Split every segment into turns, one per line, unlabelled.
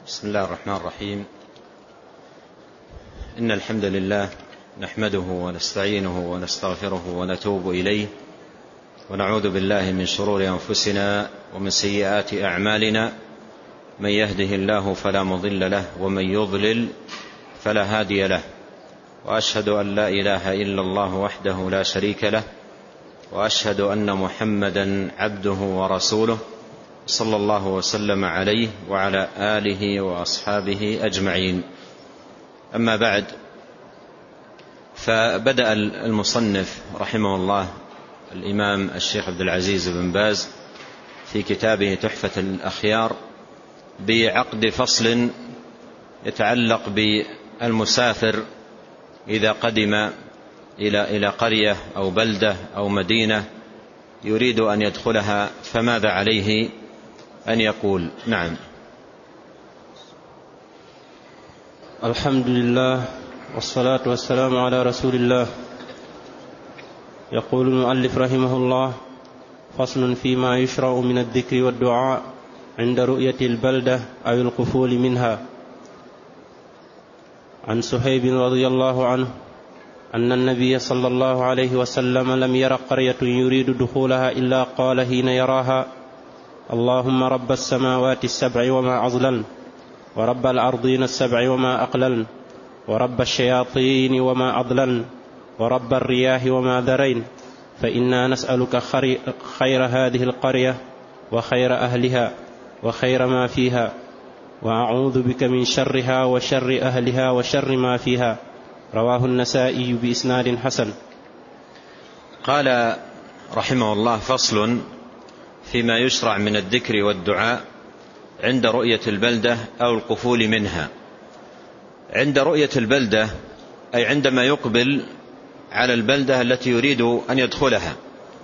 بسم الله الرحمن الرحيم. إن الحمد لله نحمده ونستعينه ونستغفره ونتوب إليه، ونعوذ بالله من شرور أنفسنا ومن سيئات أعمالنا. من يهده الله فلا مضل له، ومن يضلل فلا هادي له. وأشهد أن لا إله إلا الله وحده لا شريك له، وأشهد أن محمدا عبده ورسوله صلى الله وسلم عليه وعلى آله وأصحابه أجمعين. أما بعد، فبدأ المصنف رحمه الله الإمام الشيخ عبد العزيز بن باز في كتابه تحفة الأخيار بعقد فصل يتعلق بالمسافر إذا قدم إلى قرية أو بلدة أو مدينة يريد أن يدخلها، فماذا عليه أن يقول؟ نعم.
الحمد لله والصلاة والسلام على رسول الله. يقول المؤلف رحمه الله: فصل فيما يشرع من الذكر والدعاء عند رؤية البلدة أو القفول منها. عن سهيب رضي الله عنه أن النبي صلى الله عليه وسلم لم ير قرية يريد دخولها إلا قال حين يراها: اللهم رب السماوات السبع وما أضللن، ورب الأرضين السبع وما أقللن، ورب الشياطين وما أضللن، ورب الرياح وما ذرين، فإنا نسألك خير هذه القرية وخير أهلها وخير ما فيها، وأعوذ بك من شرها وشر أهلها وشر ما فيها. رواه النسائي بإسناد حسن.
قال رحمه الله: فصل فيما يشرع من الذكر والدعاء عند رؤية البلدة أو القفول منها. عند رؤية البلدة أي عندما يقبل على البلدة التي يريد أن يدخلها،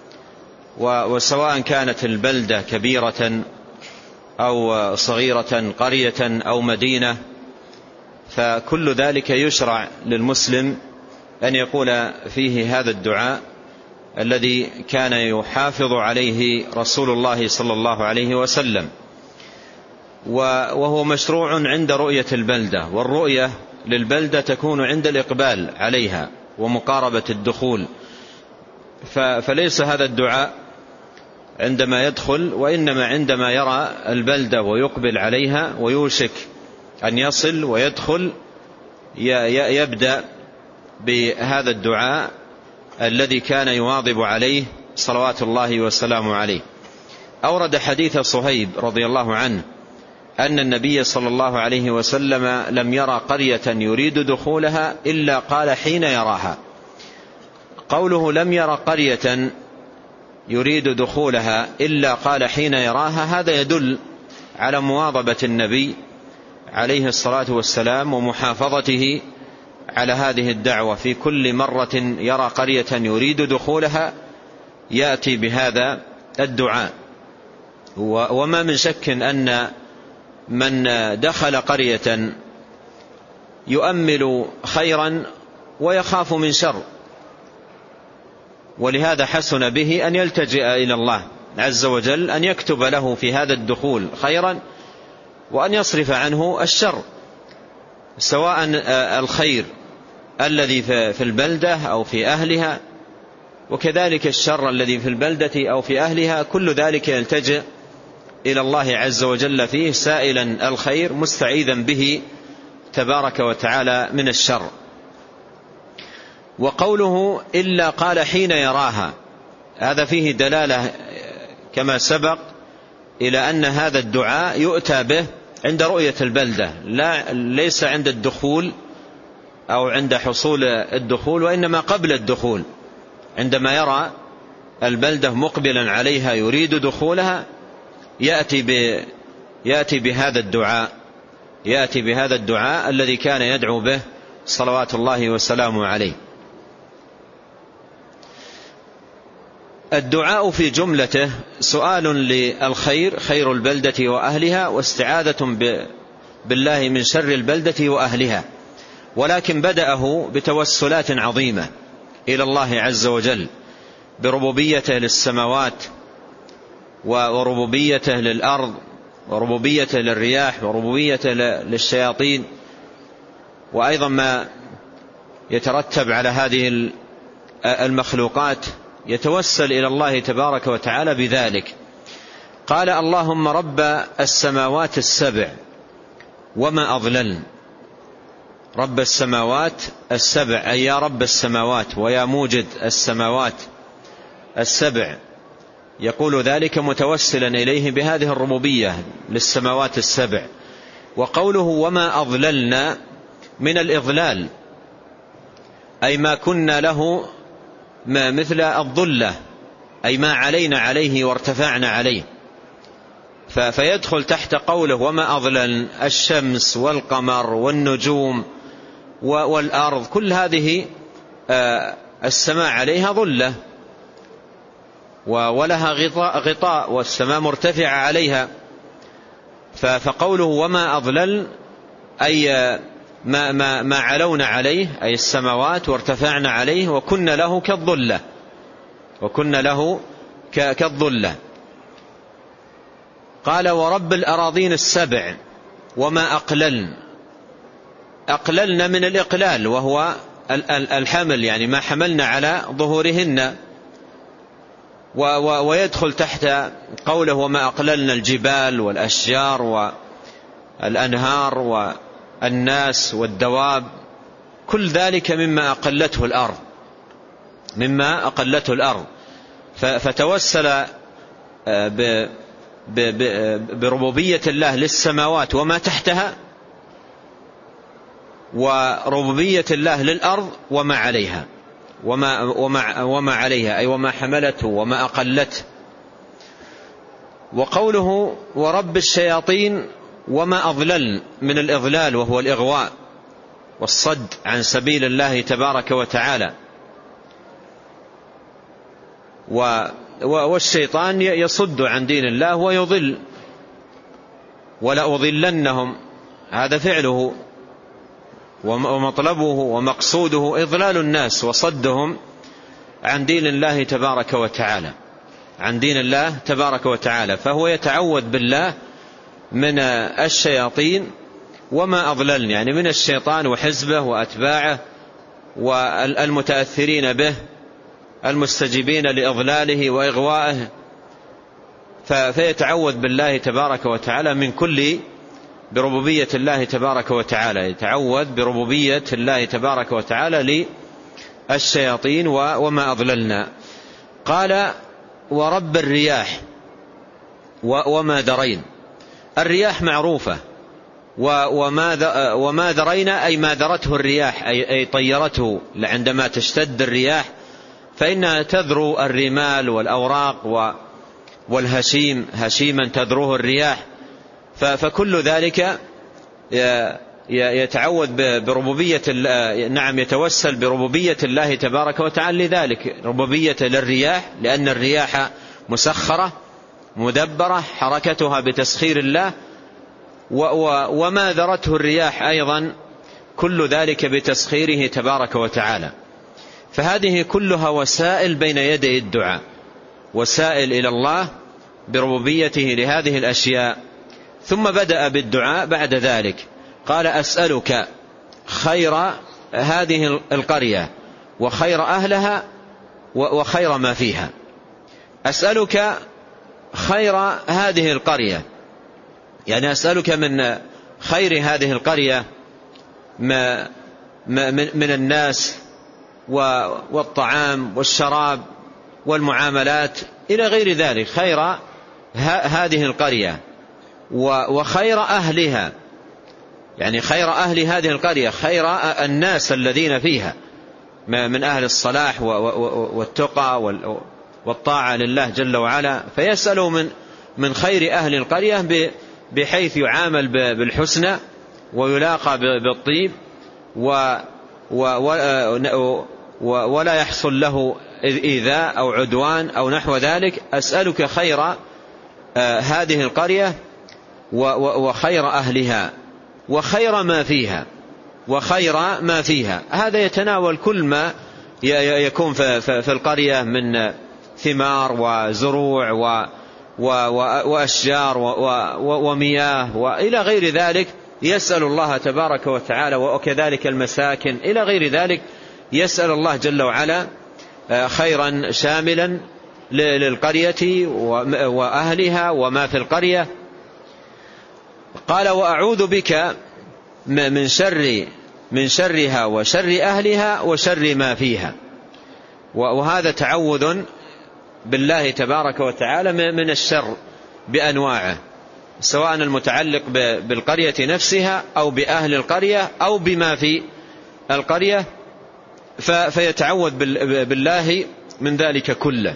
وسواء كانت البلدة كبيرة أو صغيرة، قرية أو مدينة، فكل ذلك يشرع للمسلم أن يقول فيه هذا الدعاء الذي كان يحافظ عليه رسول الله صلى الله عليه وسلم، وهو مشروع عند رؤية البلدة. والرؤية للبلدة تكون عند الإقبال عليها ومقاربة الدخول، فليس هذا الدعاء عندما يدخل، وإنما عندما يرى البلدة ويقبل عليها ويوشك أن يصل ويدخل يبدأ بهذا الدعاء الذي كان يواظب عليه صلوات الله وسلامه عليه. أورد حديث صهيب رضي الله عنه أن النبي صلى الله عليه وسلم لم يرى قرية يريد دخولها إلا قال حين يراها. قوله لم يرى قرية يريد دخولها إلا قال حين يراها، هذا يدل على مواظبة النبي عليه الصلاة والسلام ومحافظته على هذه الدعوة. في كل مرة يرى قرية يريد دخولها يأتي بهذا الدعاء. وما من شك أن من دخل قرية يؤمل خيرا ويخاف من شر، ولهذا حسن به أن يلتجئ إلى الله عز وجل أن يكتب له في هذا الدخول خيرا، وأن يصرف عنه الشر، سواء الخير الذي في البلدة أو في أهلها، وكذلك الشر الذي في البلدة أو في أهلها. كل ذلك يلتجئ إلى الله عز وجل فيه، سائلا الخير مستعيذا به تبارك وتعالى من الشر. وقوله إلا قال حين يراها، هذا فيه دلالة كما سبق إلى أن هذا الدعاء يؤتى به عند رؤية البلدة، ليس عند الدخول أو عند حصول الدخول، وإنما قبل الدخول. عندما يرى البلدة مقبلا عليها يريد دخولها يأتي بهذا الدعاء الذي كان يدعو به صلوات الله وسلامه عليه. الدعاء في جملته سؤال للخير، خير البلدة وأهلها، واستعاذة بالله من شر البلدة وأهلها، ولكن بدأه بتوسلات عظيمة إلى الله عز وجل بربوبيته للسماوات وربوبيته للأرض وربوبيته للرياح وربوبيته للشياطين، وأيضا ما يترتب على هذه المخلوقات، يتوسل إلى الله تبارك وتعالى بذلك. قال: اللهم رب السماوات السبع وما أضللن. رب السماوات السبع، أي يا رب السماوات ويا موجد السماوات السبع، يقول ذلك متوسلا إليه بهذه الربوبية للسماوات السبع. وقوله وما أضللنا من الإضلال، أي ما كنا له ما مثل الضلة، أي ما علينا عليه وارتفعنا عليه، فيدخل تحت قوله وما أضلل الشمس والقمر والنجوم والأرض، كل هذه السماء عليها ظلة ولها غطاء والسماء مرتفعة عليها. فقوله وما أضلل أي ما علونا عليه، أي السماوات وارتفعنا عليه وكنا له كالظلة، وكنا له كالظلة. قال ورب الأراضين السبع وما أقللن. أقللنا من الإقلال وهو الحمل، يعني ما حملنا على ظهورهن، ويدخل تحت قوله وما أقللنا الجبال والأشجار والأنهار والناس والدواب، كل ذلك مما أقلته الأرض، مما أقلته الأرض. فتوسل بربوبية الله للسماوات وما تحتها، وربوبية الله للأرض وما عليها، وما عليها أي وما حملته وما أقلته. وقوله ورب الشياطين وما أضلل من الإضلال وهو الإغواء والصد عن سبيل الله تبارك وتعالى. والشيطان يصد عن دين الله ويضل، ولأضلنهم هذا فعله ومطلبه ومقصوده إضلال الناس وصدهم عن دين الله تبارك وتعالى، عن دين الله تبارك وتعالى. فهو يتعوذ بالله من الشياطين وما أضللن، يعني من الشيطان وحزبه وأتباعه والمتأثرين به المستجيبين لإضلاله وإغوائه. فيتعوذ بالله تبارك وتعالى من كل بربوبية الله تبارك وتعالى، يتعوذ بربوبية الله تبارك وتعالى للشياطين وما أضللنا. قال ورب الرياح وما ذرين. الرياح معروفة، وما ذرينا أي ما ذرته الرياح، أي طيرته. عندما تشتد الرياح فإنها تذرو الرمال والأوراق والهشيم، هشيما تذروه الرياح. فكل ذلك يتعوذ بربوبية، نعم يتوسل بربوبية الله تبارك وتعالى لذلك، ربوبية للرياح لأن الرياح مسخرة مدبرة حركتها بتسخير الله، وما ذرته الرياح أيضا كل ذلك بتسخيره تبارك وتعالى. فهذه كلها وسائل بين يدي الدعاء، وسائل إلى الله بربوبيته لهذه الأشياء. ثم بدأ بالدعاء بعد ذلك، قال أسألك خير هذه القرية وخير أهلها وخير ما فيها. أسألك خير هذه القرية، يعني أسألك من خير هذه القرية من الناس والطعام والشراب والمعاملات إلى غير ذلك، خير هذه القرية وخير أهلها، يعني خير أهل هذه القرية، خير الناس الذين فيها من أهل الصلاح والتقى والطاعة لله جل وعلا. فيسأل من خير أهل القرية بحيث يعامل بالحسنى ويلاقى بالطيب ولا يحصل له إيذاء أو عدوان أو نحو ذلك. أسألك خير هذه القرية وخير أهلها وخير ما فيها، وخير ما فيها. هذا يتناول كل ما يكون في القرية من ثمار وزروع وأشجار ومياه وإلى غير ذلك، يسأل الله تبارك وتعالى، وكذلك المساكن إلى غير ذلك، يسأل الله جل وعلا خيرا شاملا للقرية وأهلها وما في القرية. قال وأعوذ بك من شرها وشر أهلها وشر ما فيها. وهذا تعوذ بالله تبارك وتعالى من الشر بأنواعه، سواء المتعلق بالقرية نفسها أو بأهل القرية أو بما في القرية، فيتعوذ بالله من ذلك كله.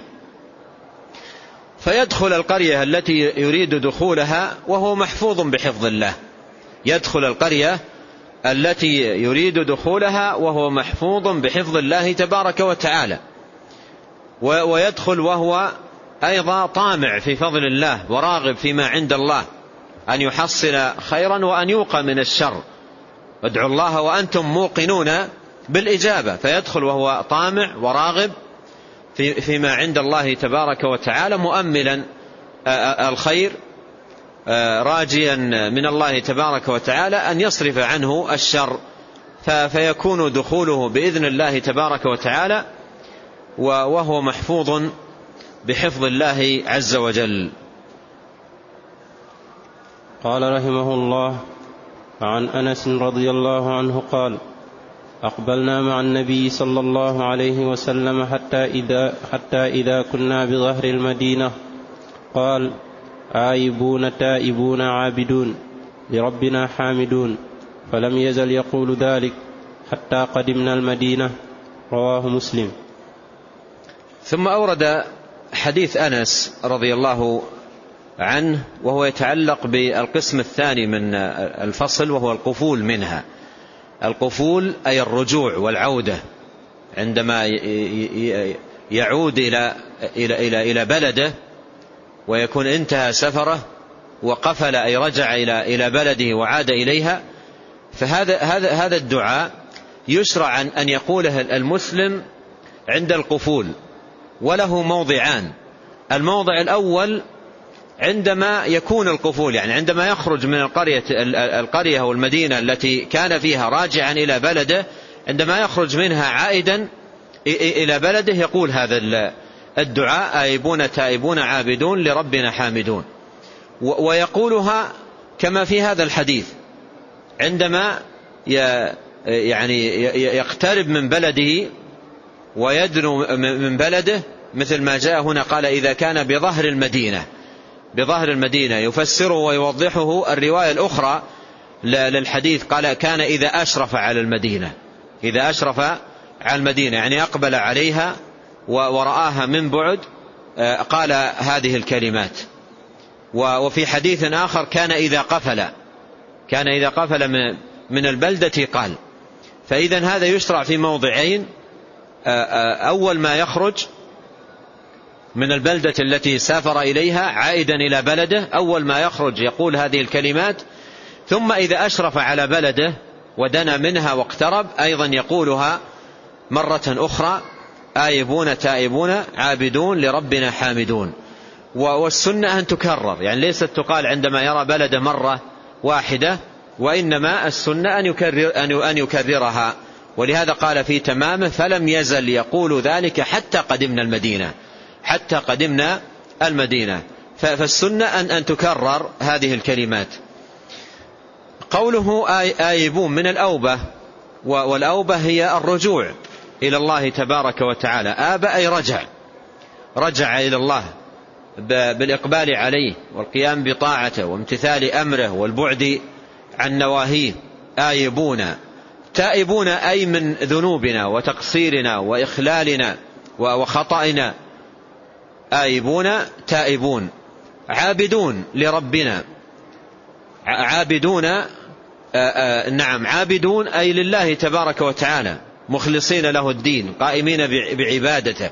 فيدخل القرية التي يريد دخولها وهو محفوظ بحفظ الله، يدخل القرية التي يريد دخولها وهو محفوظ بحفظ الله تبارك وتعالى، ويدخل وهو أيضا طامع في فضل الله وراغب فيما عند الله أن يحصل خيرا وأن يوقى من الشر. ادعوا الله وأنتم موقنون بالإجابة، فيدخل وهو طامع وراغب فيما عند الله تبارك وتعالى، مؤملا الخير، راجيا من الله تبارك وتعالى أن يصرف عنه الشر، فيكون دخوله بإذن الله تبارك وتعالى وهو محفوظ بحفظ الله عز وجل.
قال رحمه الله: عن أنس رضي الله عنه قال: أقبلنا مع النبي صلى الله عليه وسلم حتى إذا كنا بظهر المدينة قال: آيبون تائبون عابدون لربنا حامدون، فلم يزل يقول ذلك حتى قدمنا المدينة. رواه مسلم.
ثم أورد حديث أنس رضي الله عنه، وهو يتعلق بالقسم الثاني من الفصل، وهو القفول منها. القفول أي الرجوع والعودة، عندما يعود إلى بلده ويكون انتهى سفره وقفل أي رجع إلى بلده وعاد إليها. فهذا الدعاء يشرع أن يقوله المسلم عند القفول، وله موضعان. الموضع الأول عندما يكون القفول، يعني عندما يخرج من القرية أو المدينة التي كان فيها راجعا إلى بلده، عندما يخرج منها عائدا إلى بلده يقول هذا الدعاء: آيبون تائبون عابدون لربنا حامدون. ويقولها كما في هذا الحديث عندما يعني يقترب من بلده ويدنو من بلده، مثل ما جاء هنا قال: إذا كان بظهر المدينة. يفسره ويوضحه الرواية الأخرى للحديث، قال: كان إذا أشرف على المدينة، يعني أقبل عليها ورآها من بعد، قال هذه الكلمات. وفي حديث آخر: كان إذا قفل من البلدة قال. فإذا هذا يشرع في موضعين: أول ما يخرج من البلدة التي سافر إليها عائدا إلى بلده، أول ما يخرج يقول هذه الكلمات. ثم إذا أشرف على بلده ودنا منها واقترب أيضا يقولها مرة أخرى: آيبون تائبون عابدون لربنا حامدون. والسنة أن تكرر، يعني ليست تقال عندما يرى بلده مرة واحدة، وإنما السنة أن يكررها. ولهذا قال في تمامه: فلم يزل يقول ذلك حتى قدمنا المدينة. فالسنة أن تكرر هذه الكلمات. قوله آيبون من الأوبة، والأوبة هي الرجوع إلى الله تبارك وتعالى. آب أي رجع إلى الله بالإقبال عليه والقيام بطاعته وامتثال أمره والبعد عن نواهيه. آيبون تائبون أي من ذنوبنا وتقصيرنا وإخلالنا وخطأنا. آيبون تائبون. عابدون لربنا، عابدون أي لله تبارك وتعالى، مخلصين له الدين، قائمين بعبادته.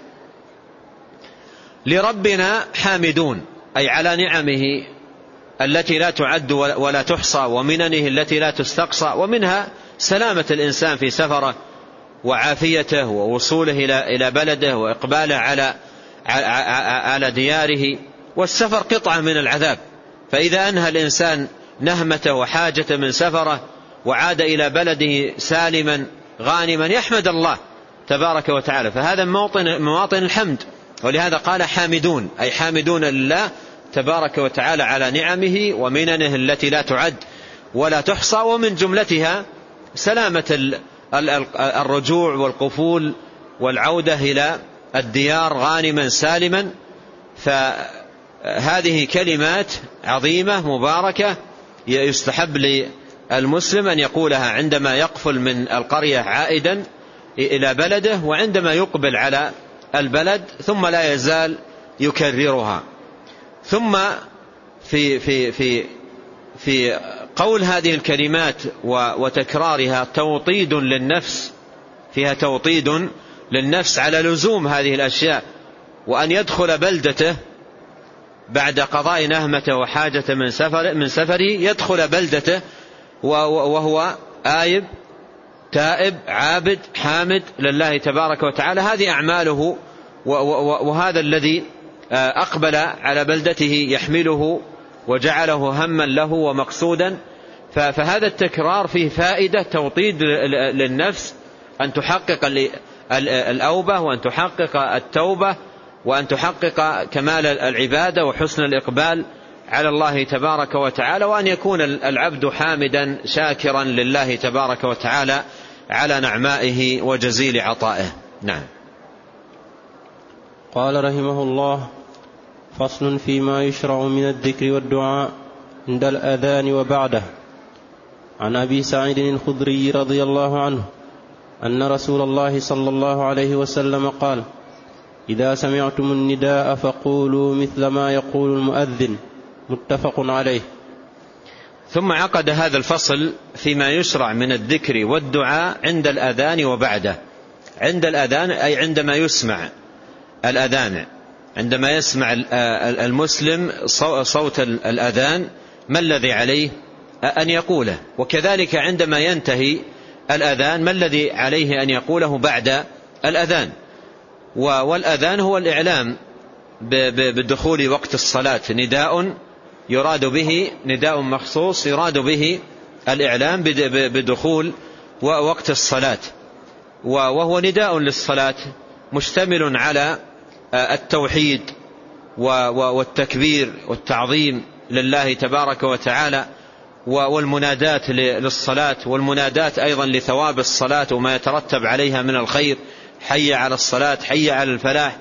لربنا حامدون أي على نعمه التي لا تعد ولا تحصى، ومننه التي لا تستقصى، ومنها سلامة الإنسان في سفره وعافيته ووصوله إلى بلده وإقباله على دياره والسفر قطعة من العذاب. فإذا أنهى الإنسان نهمته وحاجة من سفره وعاد إلى بلده سالما غانما يحمد الله تبارك وتعالى، فهذا مواطن الحمد. ولهذا قال حامدون، أي حامدون لله تبارك وتعالى على نعمه ومننه التي لا تعد ولا تحصى، ومن جملتها سلامة الرجوع والقفول والعودة إلى الديار غانما سالما. فهذه كلمات عظيمة مباركة يستحب للمسلم أن يقولها عندما يقفل من القرية عائدا إلى بلده، وعندما يقبل على البلد، ثم لا يزال يكررها. ثم في قول هذه الكلمات وتكرارها توطيد للنفس، فيها توطيد للنفس على لزوم هذه الأشياء، وأن يدخل بلدته بعد قضاء نهمته وحاجة من سفره، يدخل بلدته وهو آيب تائب عابد حامد لله تبارك وتعالى. هذه أعماله، وهذا الذي أقبل على بلدته يحمله وجعله هما له ومقصودا. فهذا التكرار فيه فائدة توطيد للنفس، أن تحقق الأوبة، وأن تحقق التوبة، وأن تحقق كمال العبادة وحسن الإقبال على الله تبارك وتعالى، وأن يكون العبد حامدا شاكرا لله تبارك وتعالى على نعمائه وجزيل عطائه. نعم.
قال رحمه الله: فصل فيما يشرع من الذكر والدعاء عند الأذان وبعده. عن أبي سعيد الخدري رضي الله عنه أن رسول الله صلى الله عليه وسلم قال: إذا سمعتم النداء فقولوا مثل ما يقول المؤذن. متفق عليه.
ثم عقد هذا الفصل فيما يشرع من الذكر والدعاء عند الأذان وبعده. عند الأذان أي عندما يسمع الأذان، عندما يسمع المسلم صوت الأذان ما الذي عليه أن يقوله، وكذلك عندما ينتهي الأذان ما الذي عليه أن يقوله بعد الأذان. والأذان هو الإعلام بدخول وقت الصلاة، نداء يراد به نداء مخصوص يراد به الإعلام بدخول وقت الصلاة، وهو نداء للصلاة مشتمل على التوحيد والتكبير والتعظيم لله تبارك وتعالى، والمنادات للصلاة، والمنادات أيضا لثواب الصلاة وما يترتب عليها من الخير، حي على الصلاة حي على الفلاح.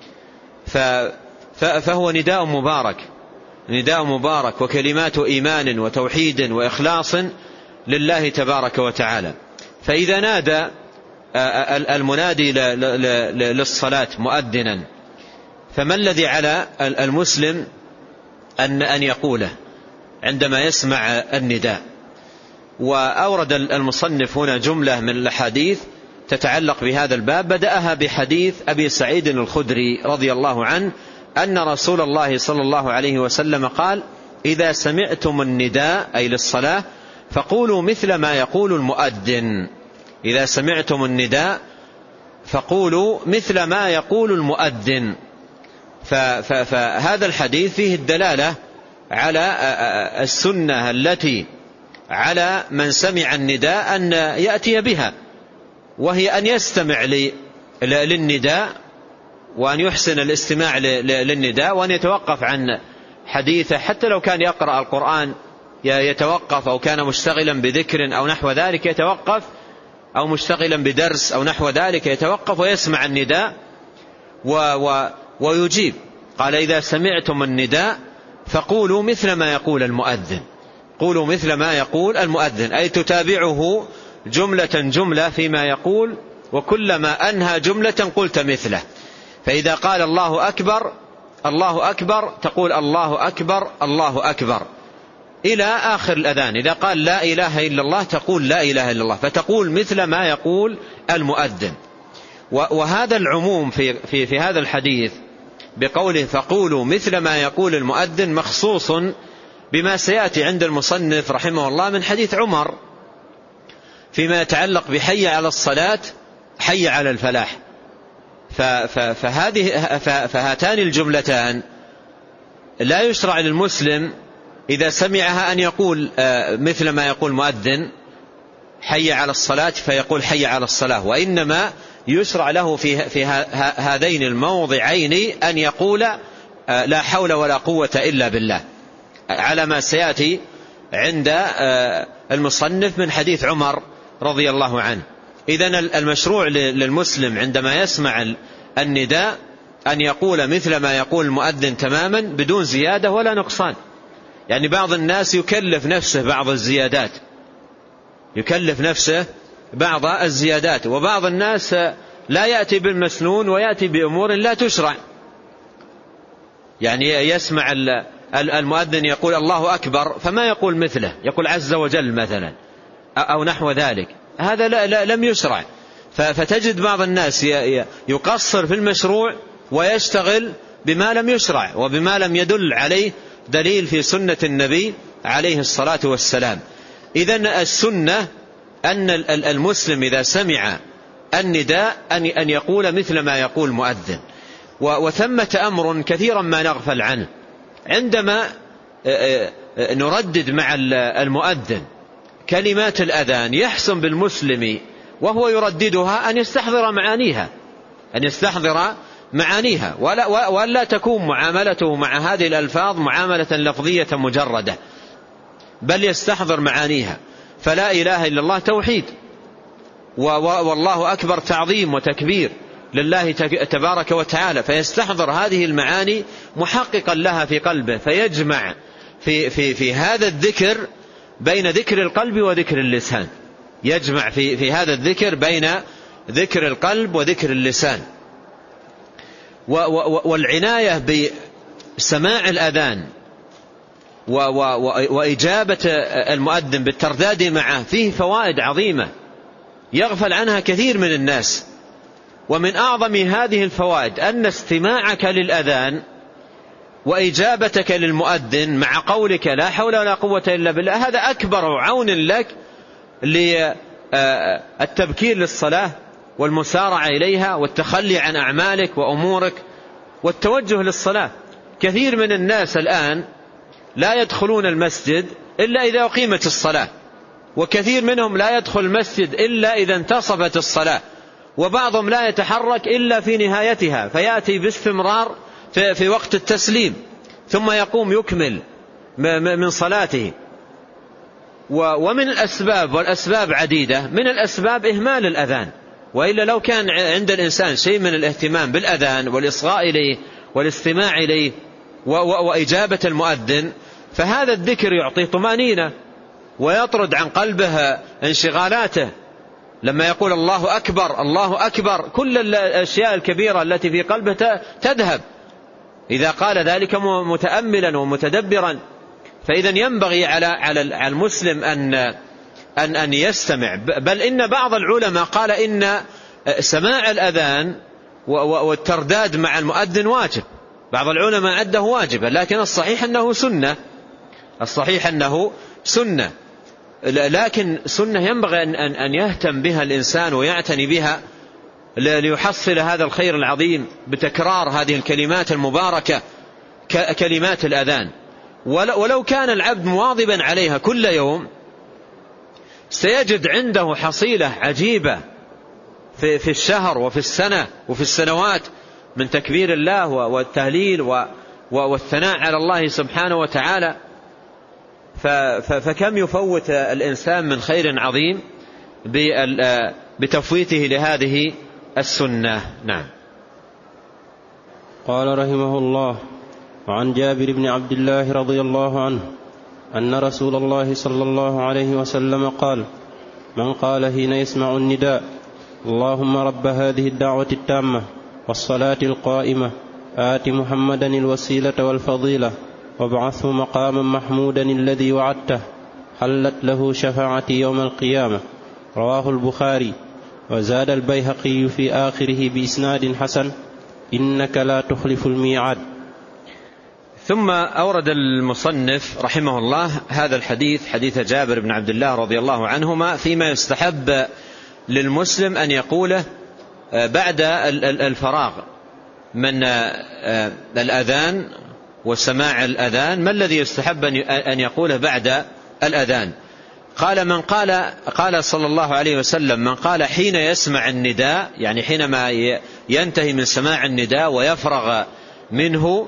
فهو نداء مبارك، نداء مبارك وكلمات إيمان وتوحيد وإخلاص لله تبارك وتعالى. فإذا نادى المنادي للصلاة مؤذنا، فما الذي على المسلم أن يقوله عندما يسمع النداء؟ وأورد المصنف هنا جملة من الأحاديث تتعلق بهذا الباب، بدأها بحديث أبي سعيد الخدري رضي الله عنه أن رسول الله صلى الله عليه وسلم قال: إذا سمعتم النداء أي للصلاة فقولوا مثل ما يقول المؤذن. إذا سمعتم النداء فقولوا مثل ما يقول المؤذن. فهذا الحديث فيه الدلالة على السنة التي على من سمع النداء أن يأتي بها، وهي أن يستمع للنداء، وأن يحسن الاستماع للنداء، وأن يتوقف عن حديثه حتى لو كان يقرأ القرآن يتوقف، أو كان مشتغلا بذكر أو نحو ذلك يتوقف، أو مشتغلا بدرس أو نحو ذلك يتوقف ويسمع النداء ويجيب. قال: إذا سمعتم النداء فقولوا مثل ما يقول المؤذن. قولوا مثل ما يقول المؤذن أي تتابعه جملة فيما يقول، وكلما أنهى جملة قلت مثله. فإذا قال الله أكبر الله أكبر تقول الله أكبر الله أكبر إلى آخر الأذان. إذا قال لا إله إلا الله تقول لا إله إلا الله، فتقول مثل ما يقول المؤذن. وهذا العموم في هذا الحديث بقوله فقولوا مثل ما يقول المؤذن مخصوص بما سيأتي عند المصنف رحمه الله من حديث عمر فيما يتعلق بحي على الصلاة حي على الفلاح. فهاتان الجملتان لا يشرع للمسلم إذا سمعها أن يقول مثل ما يقول مؤذن حي على الصلاة فيقول حي على الصلاة، وإنما يشرع له في هذين الموضعين أن يقول لا حول ولا قوة إلا بالله، على ما سيأتي عند المصنف من حديث عمر رضي الله عنه. إذن المشروع للمسلم عندما يسمع النداء أن يقول مثل ما يقول المؤذن تماما بدون زيادة ولا نقصان. يعني بعض الناس يكلف نفسه بعض الزيادات، بعض الزيادات، وبعض الناس لا يأتي بالمسنون ويأتي بأمور لا تشرع. يعني يسمع المؤذن يقول الله أكبر فما يقول مثله، يقول عز وجل مثلا أو نحو ذلك، هذا لا لم يشرع. فتجد بعض الناس يقصر في المشروع ويشتغل بما لم يشرع وبما لم يدل عليه دليل في سنة النبي عليه الصلاة والسلام. إذن السنة أن المسلم إذا سمع النداء أن يقول مثل ما يقول مؤذن. وثمة أمر كثيرا ما نغفل عنه عندما نردد مع المؤذن كلمات الأذان، يحسن بالمسلم وهو يرددها أن يستحضر معانيها ولا تكون معاملته مع هذه الألفاظ معاملة لفظية مجردة، بل يستحضر معانيها. فلا إله إلا الله توحيد، والله أكبر تعظيم وتكبير لله تبارك وتعالى، فيستحضر هذه المعاني محققا لها في قلبه، فيجمع في هذا الذكر بين ذكر القلب وذكر اللسان، يجمع في هذا الذكر بين ذكر القلب وذكر اللسان. والعناية بسماع الأذان وإجابة المؤذن بالترداد معه فيه فوائد عظيمة يغفل عنها كثير من الناس. ومن أعظم هذه الفوائد أن استماعك للأذان وإجابتك للمؤذن مع قولك لا حول ولا قوة إلا بالله هذا أكبر عون لك للتبكير للصلاة والمسارعة إليها والتخلي عن أعمالك وأمورك والتوجه للصلاة. كثير من الناس الآن لا يدخلون المسجد إلا إذا أقيمت الصلاة، وكثير منهم لا يدخل المسجد إلا إذا انتصفت الصلاة، وبعضهم لا يتحرك إلا في نهايتها، فيأتي باستمرار في وقت التسليم ثم يقوم يكمل من صلاته. ومن الأسباب، والأسباب عديدة، من الأسباب إهمال الأذان، وإلا لو كان عند الإنسان شيء من الاهتمام بالأذان والإصغاء إليه والاستماع إليه وإجابة المؤذن فهذا الذكر يعطي طمأنينة ويطرد عن قلبه انشغالاته. لما يقول الله أكبر الله أكبر كل الأشياء الكبيرة التي في قلبه تذهب إذا قال ذلك متأملا ومتدبرا. فإذا ينبغي على المسلم أن يستمع. بل إن بعض العلماء قال إن سماع الأذان والترداد مع المؤذن واجب، بعض العلماء عده واجبا، لكن الصحيح أنه سنة، لكن سنة ينبغي أن يهتم بها الإنسان ويعتني بها ليحصل هذا الخير العظيم بتكرار هذه الكلمات المباركة كلمات الأذان. ولو كان العبد مواظبا عليها كل يوم سيجد عنده حصيلة عجيبة في الشهر وفي السنة وفي السنوات من تكبير الله والتهليل والثناء على الله سبحانه وتعالى. فكم يفوت الإنسان من خير عظيم بتفويته لهذه السنة. نعم.
قال رحمه الله: وعن جابر بن عبد الله رضي الله عنه أن رسول الله صلى الله عليه وسلم قال: من قال حين يسمع النداء اللهم رب هذه الدعوة التامة والصلاة القائمة آت محمدا الوسيلة والفضيلة وابعثه مقاما محمودا الذي وعدته حلت له شفاعتي يوم القيامة. رواه البخاري. وزاد البيهقي في آخره بإسناد حسن: إنك لا تخلف الميعاد.
ثم أورد المصنف رحمه الله هذا الحديث، حديث جابر بن عبد الله رضي الله عنهما، فيما يستحب للمسلم أن يقوله بعد الفراغ من الأذان وسماع الأذان، ما الذي يستحب أن يقوله بعد الأذان؟ قال صلى الله عليه وسلم: من قال حين يسمع النداء، يعني حينما ينتهي من سماع النداء ويفرغ منه: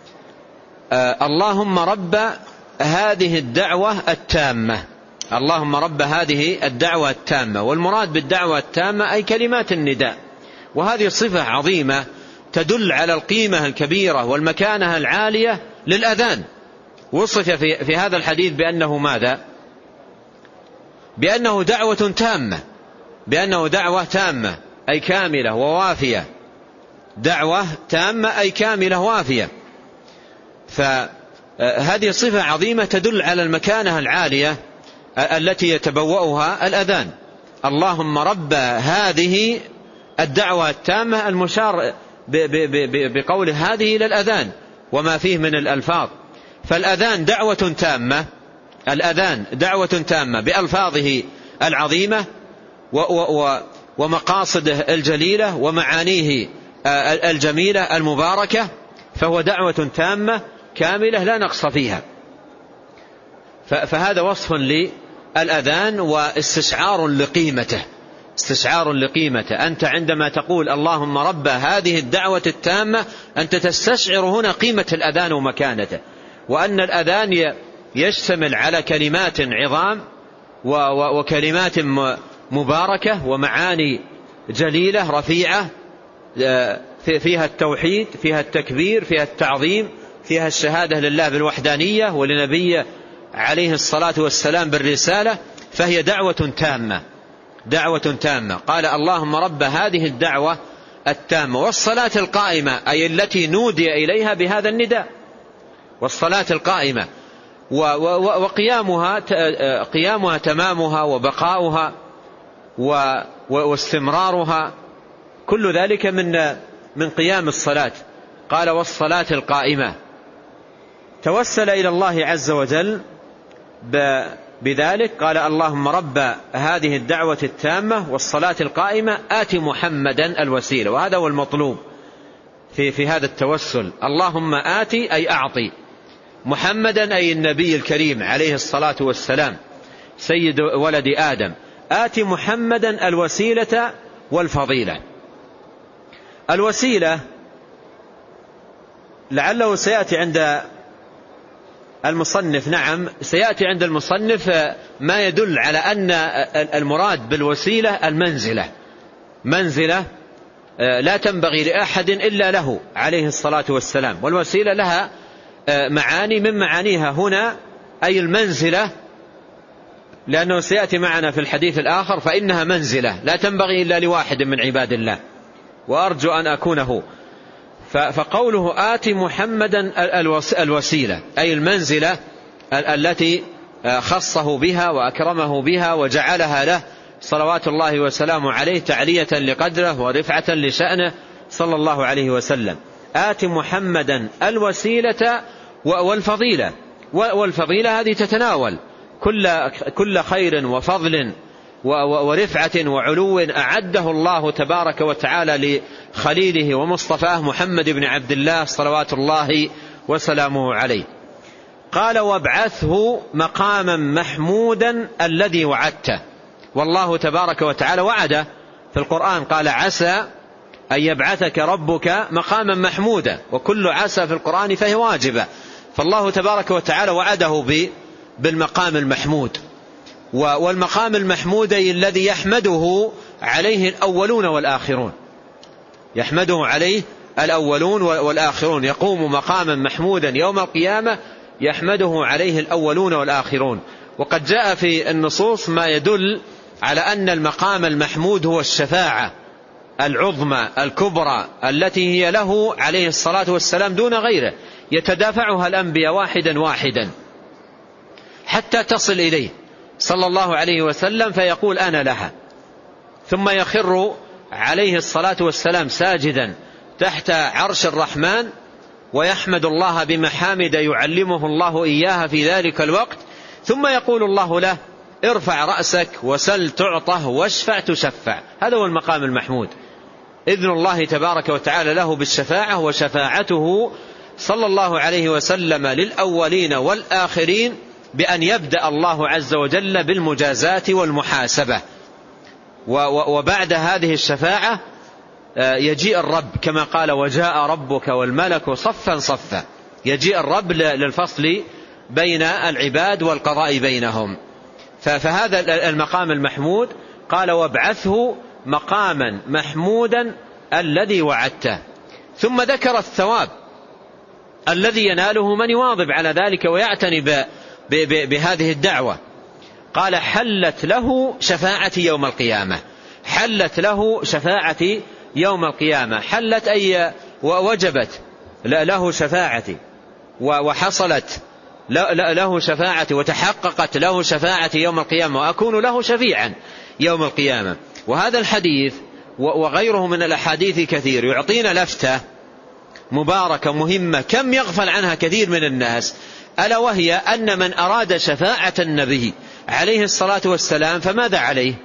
اللهم رب هذه الدعوة التامة. اللهم رب هذه الدعوة التامة. والمراد بالدعوة التامة أي كلمات النداء، وهذه صفة عظيمة تدل على القيمة الكبيرة والمكانة العالية للأذان. وصف في هذا الحديث بأنه ماذا؟ بأنه دعوة تامة، بأنه دعوة تامة أي كاملة ووافية، دعوة تامة أي كاملة وافية. فهذه صفة عظيمة تدل على المكانة العالية التي يتبوأها الأذان. اللهم رب هذه الدعوة التامة، المشار بقول هذه إلى الأذان وما فيه من الألفاظ. فالأذان دعوة تامة، الأذان دعوة تامة بألفاظه العظيمة ومقاصده الجليلة ومعانيه الجميلة المباركة، فهو دعوة تامة كاملة لا نقص فيها. فهذا وصف للأذان واستشعار لقيمته، استشعار لقيمته. أنت عندما تقول اللهم رب هذه الدعوة التامة، أنت تستشعر هنا قيمة الأذان ومكانته، وأن الأذان يشتمل على كلمات عظام وكلمات مباركة ومعاني جليلة رفيعة، فيها التوحيد، فيها التكبير، فيها التعظيم، فيها الشهادة لله بالوحدانية ولنبيه عليه الصلاة والسلام بالرسالة. فهي دعوة تامة، دعوة تامة. قال اللهم رب هذه الدعوة التامة. والصلاة القائمة أي التي نودي إليها بهذا النداء، والصلاة القائمة وقيامها تمامها وبقاؤها واستمرارها، كل ذلك من قيام الصلاة. قال والصلاة القائمة. توسل إلى الله عز وجل بذلك، قال اللهم رب هذه الدعوة التامة والصلاة القائمة آت محمدا الوسيلة. وهذا هو المطلوب في هذا التوسل. اللهم آتي أي أعطي، محمدا أي النبي الكريم عليه الصلاة والسلام سيد ولد آدم، آت محمدا الوسيلة والفضيلة. الوسيلة لعله سيأتي عند المصنف، نعم سيأتي عند المصنف ما يدل على أن المراد بالوسيلة المنزلة، منزلة لا تنبغي لأحد إلا له عليه الصلاة والسلام. والوسيلة لها معاني، من معانيها هنا أي المنزلة، لأنه سيأتي معنا في الحديث الآخر فإنها منزلة لا تنبغي إلا لواحد من عباد الله، وأرجو أن أكونه. فقوله آت محمدا الوسيلة أي المنزلة التي خصه بها وأكرمه بها وجعلها له صلوات الله وسلامه عليه تعلية لقدره ورفعة لشأنه صلى الله عليه وسلم. آت محمدا الوسيلة والفضيلة. والفضيلة هذه تتناول كل خير وفضل ورفعة وعلو أعده الله تبارك وتعالى لخليله ومصطفاه محمد بن عبد الله صلوات الله وسلامه عليه. قال وابعثه مقاما محمودا الذي وعدته. والله تبارك وتعالى وعده في القرآن، قال عسى أن يبعثك ربك مقاما محمودا، وكل عسى في القرآن فهي واجبة. فالله تبارك وتعالى وعده بالمقام المحمود، والمقام المحمود الذي يحمده عليه الأولون والآخرون، يحمده عليه الأولون والآخرون. يقوم مقاما محمودا يوم القيامة يحمده عليه الأولون والآخرون. وقد جاء في النصوص ما يدل على أن المقام المحمود هو الشفاعة العظمى الكبرى التي هي له عليه الصلاة والسلام دون غيره، يتدافعها الأنبياء واحدا واحدا حتى تصل إليه صلى الله عليه وسلم فيقول أنا لها، ثم يخر عليه الصلاة والسلام ساجدا تحت عرش الرحمن ويحمد الله بمحامد يعلمه الله إياها في ذلك الوقت، ثم يقول الله له ارفع رأسك وسل تعطه واشفع تشفع. هذا هو المقام المحمود، إذن الله تبارك وتعالى له بالشفاعة، وشفاعته صلى الله عليه وسلم للأولين والآخرين بأن يبدأ الله عز وجل بالمجازاة والمحاسبة، وبعد هذه الشفاعة يجيء الرب كما قال وجاء ربك والملك صفا صفا، يجيء الرب للفصل بين العباد والقضاء بينهم. فهذا المقام المحمود قال وابعثه مقاما محمودا الذي وعدته، ثم ذكر الثواب الذي يناله من يواظب على ذلك ويعتني بهذه الدعوة. قال حلت له شفاعتي يوم القيامة، حلت له شفاعتي يوم القيامة، حلت أي ووجبت له شفاعتي وحصلت له شفاعتي وتحققت له شفاعتي يوم القيامة وأكون له شفيعا يوم القيامة. وهذا الحديث وغيره من الأحاديث كثير يعطينا لفتة مباركة مهمة كم يغفل عنها كثير من الناس، ألا وهي أن من أراد شفاعة النبي عليه الصلاة والسلام فماذا عليه؟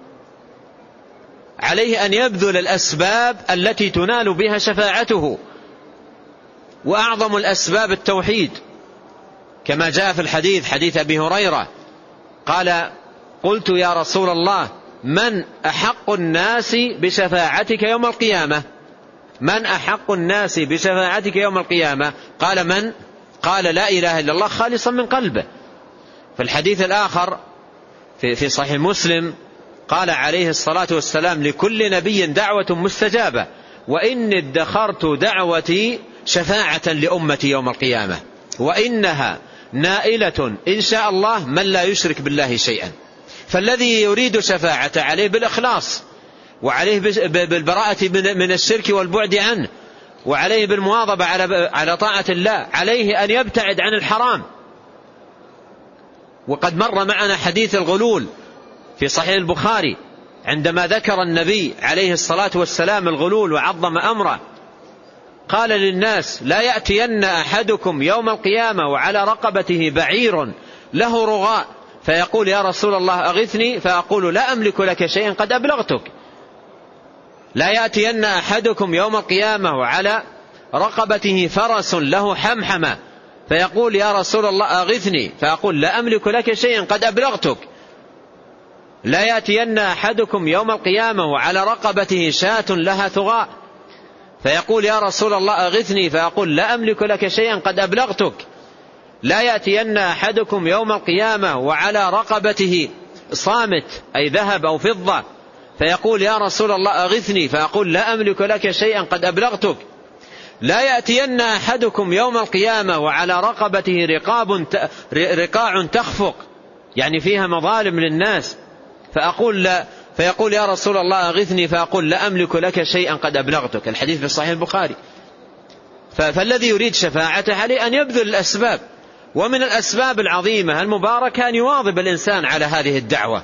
عليه أن يبذل الأسباب التي تنال بها شفاعته، وأعظم الأسباب التوحيد كما جاء في الحديث حديث أبي هريرة قال قلت يا رسول الله من أحق الناس بشفاعتك يوم القيامة؟ من أحق الناس بشفاعتك يوم القيامة؟ قال من؟ قال لا إله إلا الله خالصا من قلبه. في الحديث الآخر في صحيح مسلم قال عليه الصلاة والسلام لكل نبي دعوة مستجابة وإني ادخرت دعوتي شفاعة لأمتي يوم القيامة وإنها نائلة إن شاء الله من لا يشرك بالله شيئا. فالذي يريد شفاعة عليه بالإخلاص، وعليه بالبراءة من الشرك والبعد عنه، وعليه بالمواظبة على طاعة الله، عليه أن يبتعد عن الحرام. وقد مر معنا حديث الغلول في صحيح البخاري عندما ذكر النبي عليه الصلاة والسلام الغلول وعظم أمره قال للناس لا يأتين أحدكم يوم القيامة وعلى رقبته بعير له رغاء فيقول يا رسول الله أغثني فأقول لا أملك لك شيئا قد أبلغتك. لا يأتين أحدكم يوم القيامة وعلى رقبته فرس له حمحمة فيقول يا رسول الله أغثني فأقول لا أملك لك شيئا قد أبلغتك. لا يأتين أحدكم يوم القيامة وعلى رقبته شاة لها ثغاء فيقول يا رسول الله أغثني فأقول لا أملك لك شيئا قد أبلغتك. لا يأتين أحدكم يوم القيامة وعلى رقبته صامت أي ذهب أو فضة فيقول يا رسول الله أغثني فأقول لا أملك لك شيئا قد أبلغتك. لا يأتين أحدكم يوم القيامة وعلى رقبته رقاع تخفق يعني فيها مظالم للناس فيقول يا رسول الله أغثني فأقول لا أملك لك شيئا قد أبلغتك. الحديث في صحيح البخاري. فالذي يريد شفاعته عليه أن يبذل الأسباب، ومن الأسباب العظيمة المباركة أن يواظب الإنسان على هذه الدعوة.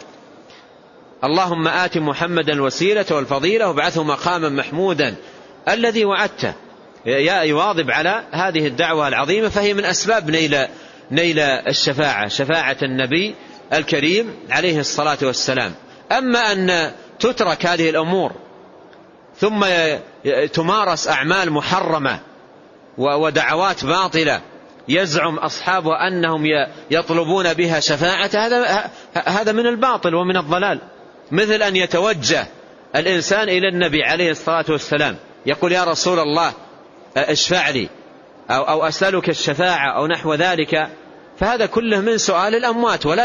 اللهم آت محمدا الوسيلة والفضيلة وابعثه مقاما محمودا الذي وعدته، يواظب على هذه الدعوة العظيمة، فهي من أسباب نيل الشفاعة، شفاعة النبي الكريم عليه الصلاة والسلام. أما أن تترك هذه الأمور ثم تمارس أعمال محرمة ودعوات باطلة يزعم أصحابها أنهم يطلبون بها شفاعة، هذا من الباطل ومن الضلال. مثل أن يتوجه الإنسان إلى النبي عليه الصلاة والسلام يقول يا رسول الله اشفع لي أو أسألك الشفاعة أو نحو ذلك، فهذا كله من سؤال الأموات، ولا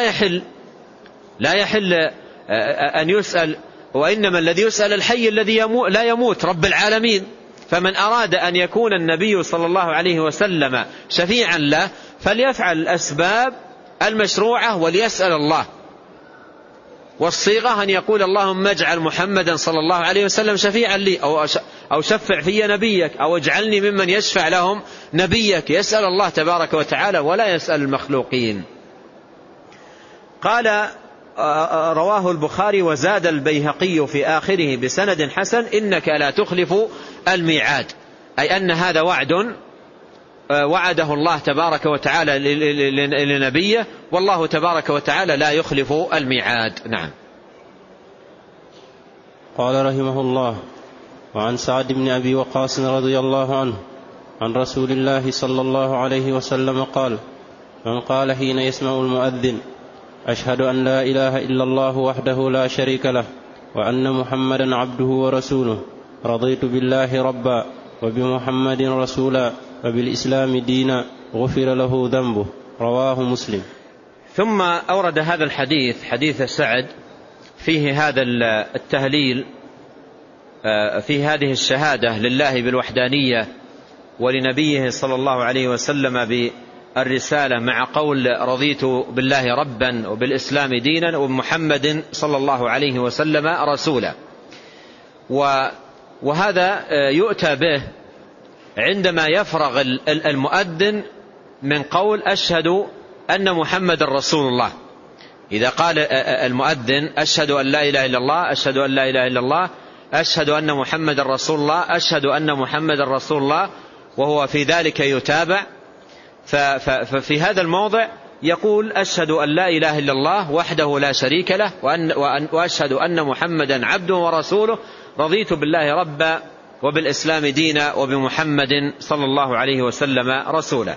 يحل أن يسأل، وإنما الذي يسأل الحي الذي لا يموت رب العالمين. فمن أراد أن يكون النبي صلى الله عليه وسلم شفيعا له فليفعل الأسباب المشروعة وليسأل الله. والصيغة أن يقول اللهم اجعل محمدا صلى الله عليه وسلم شفيعا لي أو شفع في نبيك أو اجعلني ممن يشفع لهم نبيك، يسأل الله تبارك وتعالى ولا يسأل المخلوقين. قال رواه البخاري وزاد البيهقي في آخره بسند حسن إنك لا تخلف الميعاد، أي أن هذا وعد وعده الله تبارك وتعالى لنبيه، والله تبارك وتعالى لا يخلف الميعاد. نعم.
قال رحمه الله: وعن سعد بن أبي وقاص رضي الله عنه عن رسول الله صلى الله عليه وسلم قال: من قال حين يسمع المؤذن: أشهد أن لا إله إلا الله وحده لا شريك له وأن محمدا عبده ورسوله، رضيت بالله ربا وبمحمد رسولا وبالإسلام دينا، غفر له ذنبه. رواه مسلم.
ثم أورد هذا الحديث، حديث سعد، فيه هذا التهليل، في هذه الشهادة لله بالوحدانية ولنبيه صلى الله عليه وسلم بالرسالة، مع قول رضيت بالله ربا وبالإسلام دينا وبمحمد صلى الله عليه وسلم رسولا. وهذا يؤتى به عندما يفرغ المؤذن من قول أشهد أن محمد رسول الله. إذا قال المؤذن أشهد أن لا إله إلا الله، أشهد أن لا إله إلا الله، أشهد أن محمد رسول الله، أشهد أن محمد رسول الله، وهو في ذلك يتابع، ففي هذا الموضع يقول أشهد أن لا إله إلا الله وحده لا شريك له وأشهد أن محمدا عبده ورسوله، رضيت بالله ربا وبالإسلام دينا وبمحمد صلى الله عليه وسلم رسولا.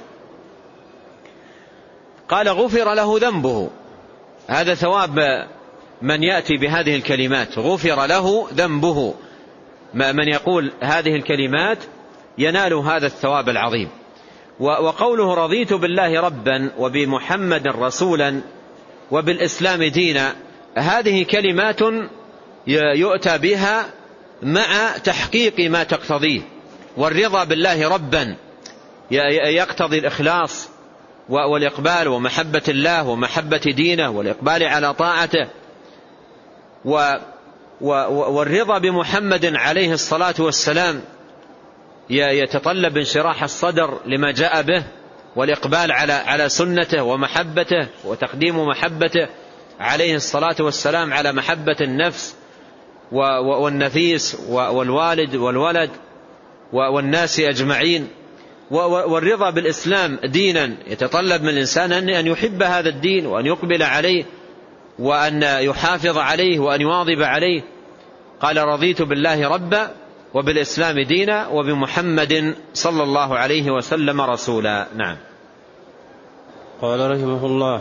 قال غفر له ذنبه. هذا ثواب من يأتي بهذه الكلمات، غفر له ذنبه. من يقول هذه الكلمات ينال هذا الثواب العظيم. وقوله رضيت بالله ربا وبمحمد رسولا وبالإسلام دينا، هذه كلمات يؤتى بها مع تحقيق ما تقتضيه. والرضا بالله ربا يقتضي الإخلاص والإقبال ومحبة الله ومحبة دينه والإقبال على طاعته. والرضا بمحمد عليه الصلاة والسلام يتطلب انشراح الصدر لما جاء به، والإقبال على سنته ومحبته، وتقديم محبته عليه الصلاة والسلام على محبة النفس والنفيس والوالد والولد والناس أجمعين. والرضا بالإسلام دينا يتطلب من الإنسان أن يحب هذا الدين وأن يقبل عليه وأن يحافظ عليه وأن يواظب عليه. قال رضيت بالله ربا وبالإسلام دينا وبمحمد صلى الله عليه وسلم رسولا. نعم.
قال رحمه الله: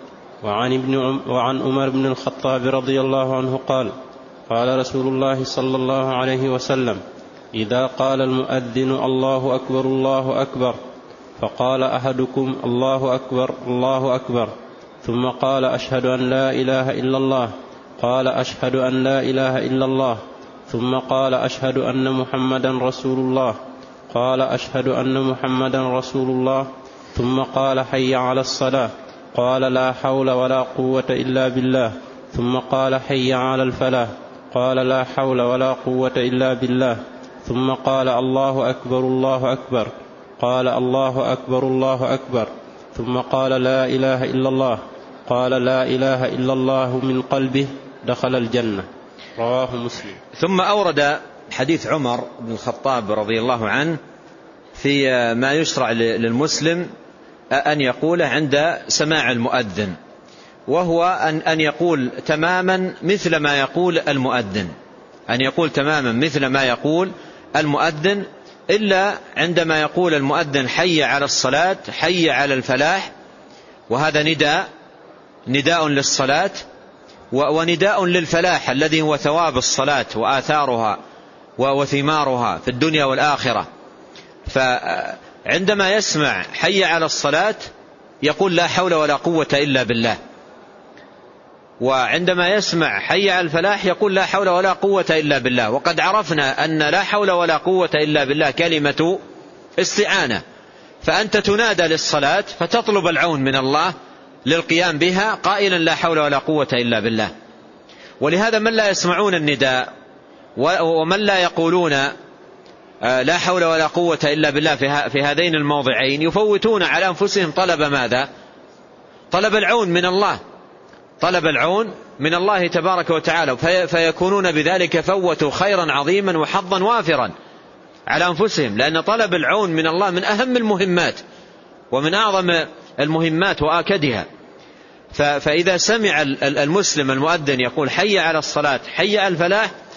وعن عمر بن الخطاب رضي الله عنه قال: قال رسول الله صلى الله عليه وسلم: إذا قال المؤذن الله أكبر الله أكبر، فقال أحدكم الله أكبر الله أكبر، ثم قال أشهد أن لا إله إلا الله، قال أشهد أن لا إله إلا الله، ثم قال أشهد أن محمدا رسول الله، قال أشهد أن محمدا رسول الله، ثم قال حي على الصلاة، قال لا حول ولا قوة إلا بالله، ثم قال حي على الفلاح، قال لا حول ولا قوة إلا بالله، ثم قال الله أكبر الله أكبر، قال الله أكبر الله أكبر، ثم قال لا إله إلا الله، قال لا إله إلا الله من قلبه، دخل الجنة. رواه مسلم.
ثم أورد حديث عمر بن الخطاب رضي الله عنه في ما يشرع للمسلم أن يقوله عند سماع المؤذن، وهو أن يقول تماما مثل ما يقول المؤذن، أن يقول تماما مثل ما يقول المؤذن، إلا عندما يقول المؤذن حي على الصلاة، حي على الفلاح، وهذا نداء للصلاة ونداء للفلاح الذي هو ثواب الصلاة وآثارها وثمارها في الدنيا والآخرة. فعندما يسمع حي على الصلاة يقول لا حول ولا قوة إلا بالله، وعندما يسمع حي على الفلاح يقول لا حول ولا قوة إلا بالله. وقد عرفنا أن لا حول ولا قوة إلا بالله كلمة استعانة، فأنت تنادى للصلاة فتطلب العون من الله للقيام بها قائلا لا حول ولا قوة إلا بالله. ولهذا من لا يسمعون النداء ومن لا يقولون لا حول ولا قوة إلا بالله في هذين الموضعين يفوتون على أنفسهم طلب ماذا؟ طلب العون من الله، طلب العون من الله تبارك وتعالى، فيكونون بذلك فوتوا خيرا عظيما وحظا وافرا على أنفسهم، لأن طلب العون من الله من أهم المهمات ومن أعظم المهمات وآكدها. فإذا سمع المسلم المؤذن يقول حي على الصلاة، حي على الفلاح،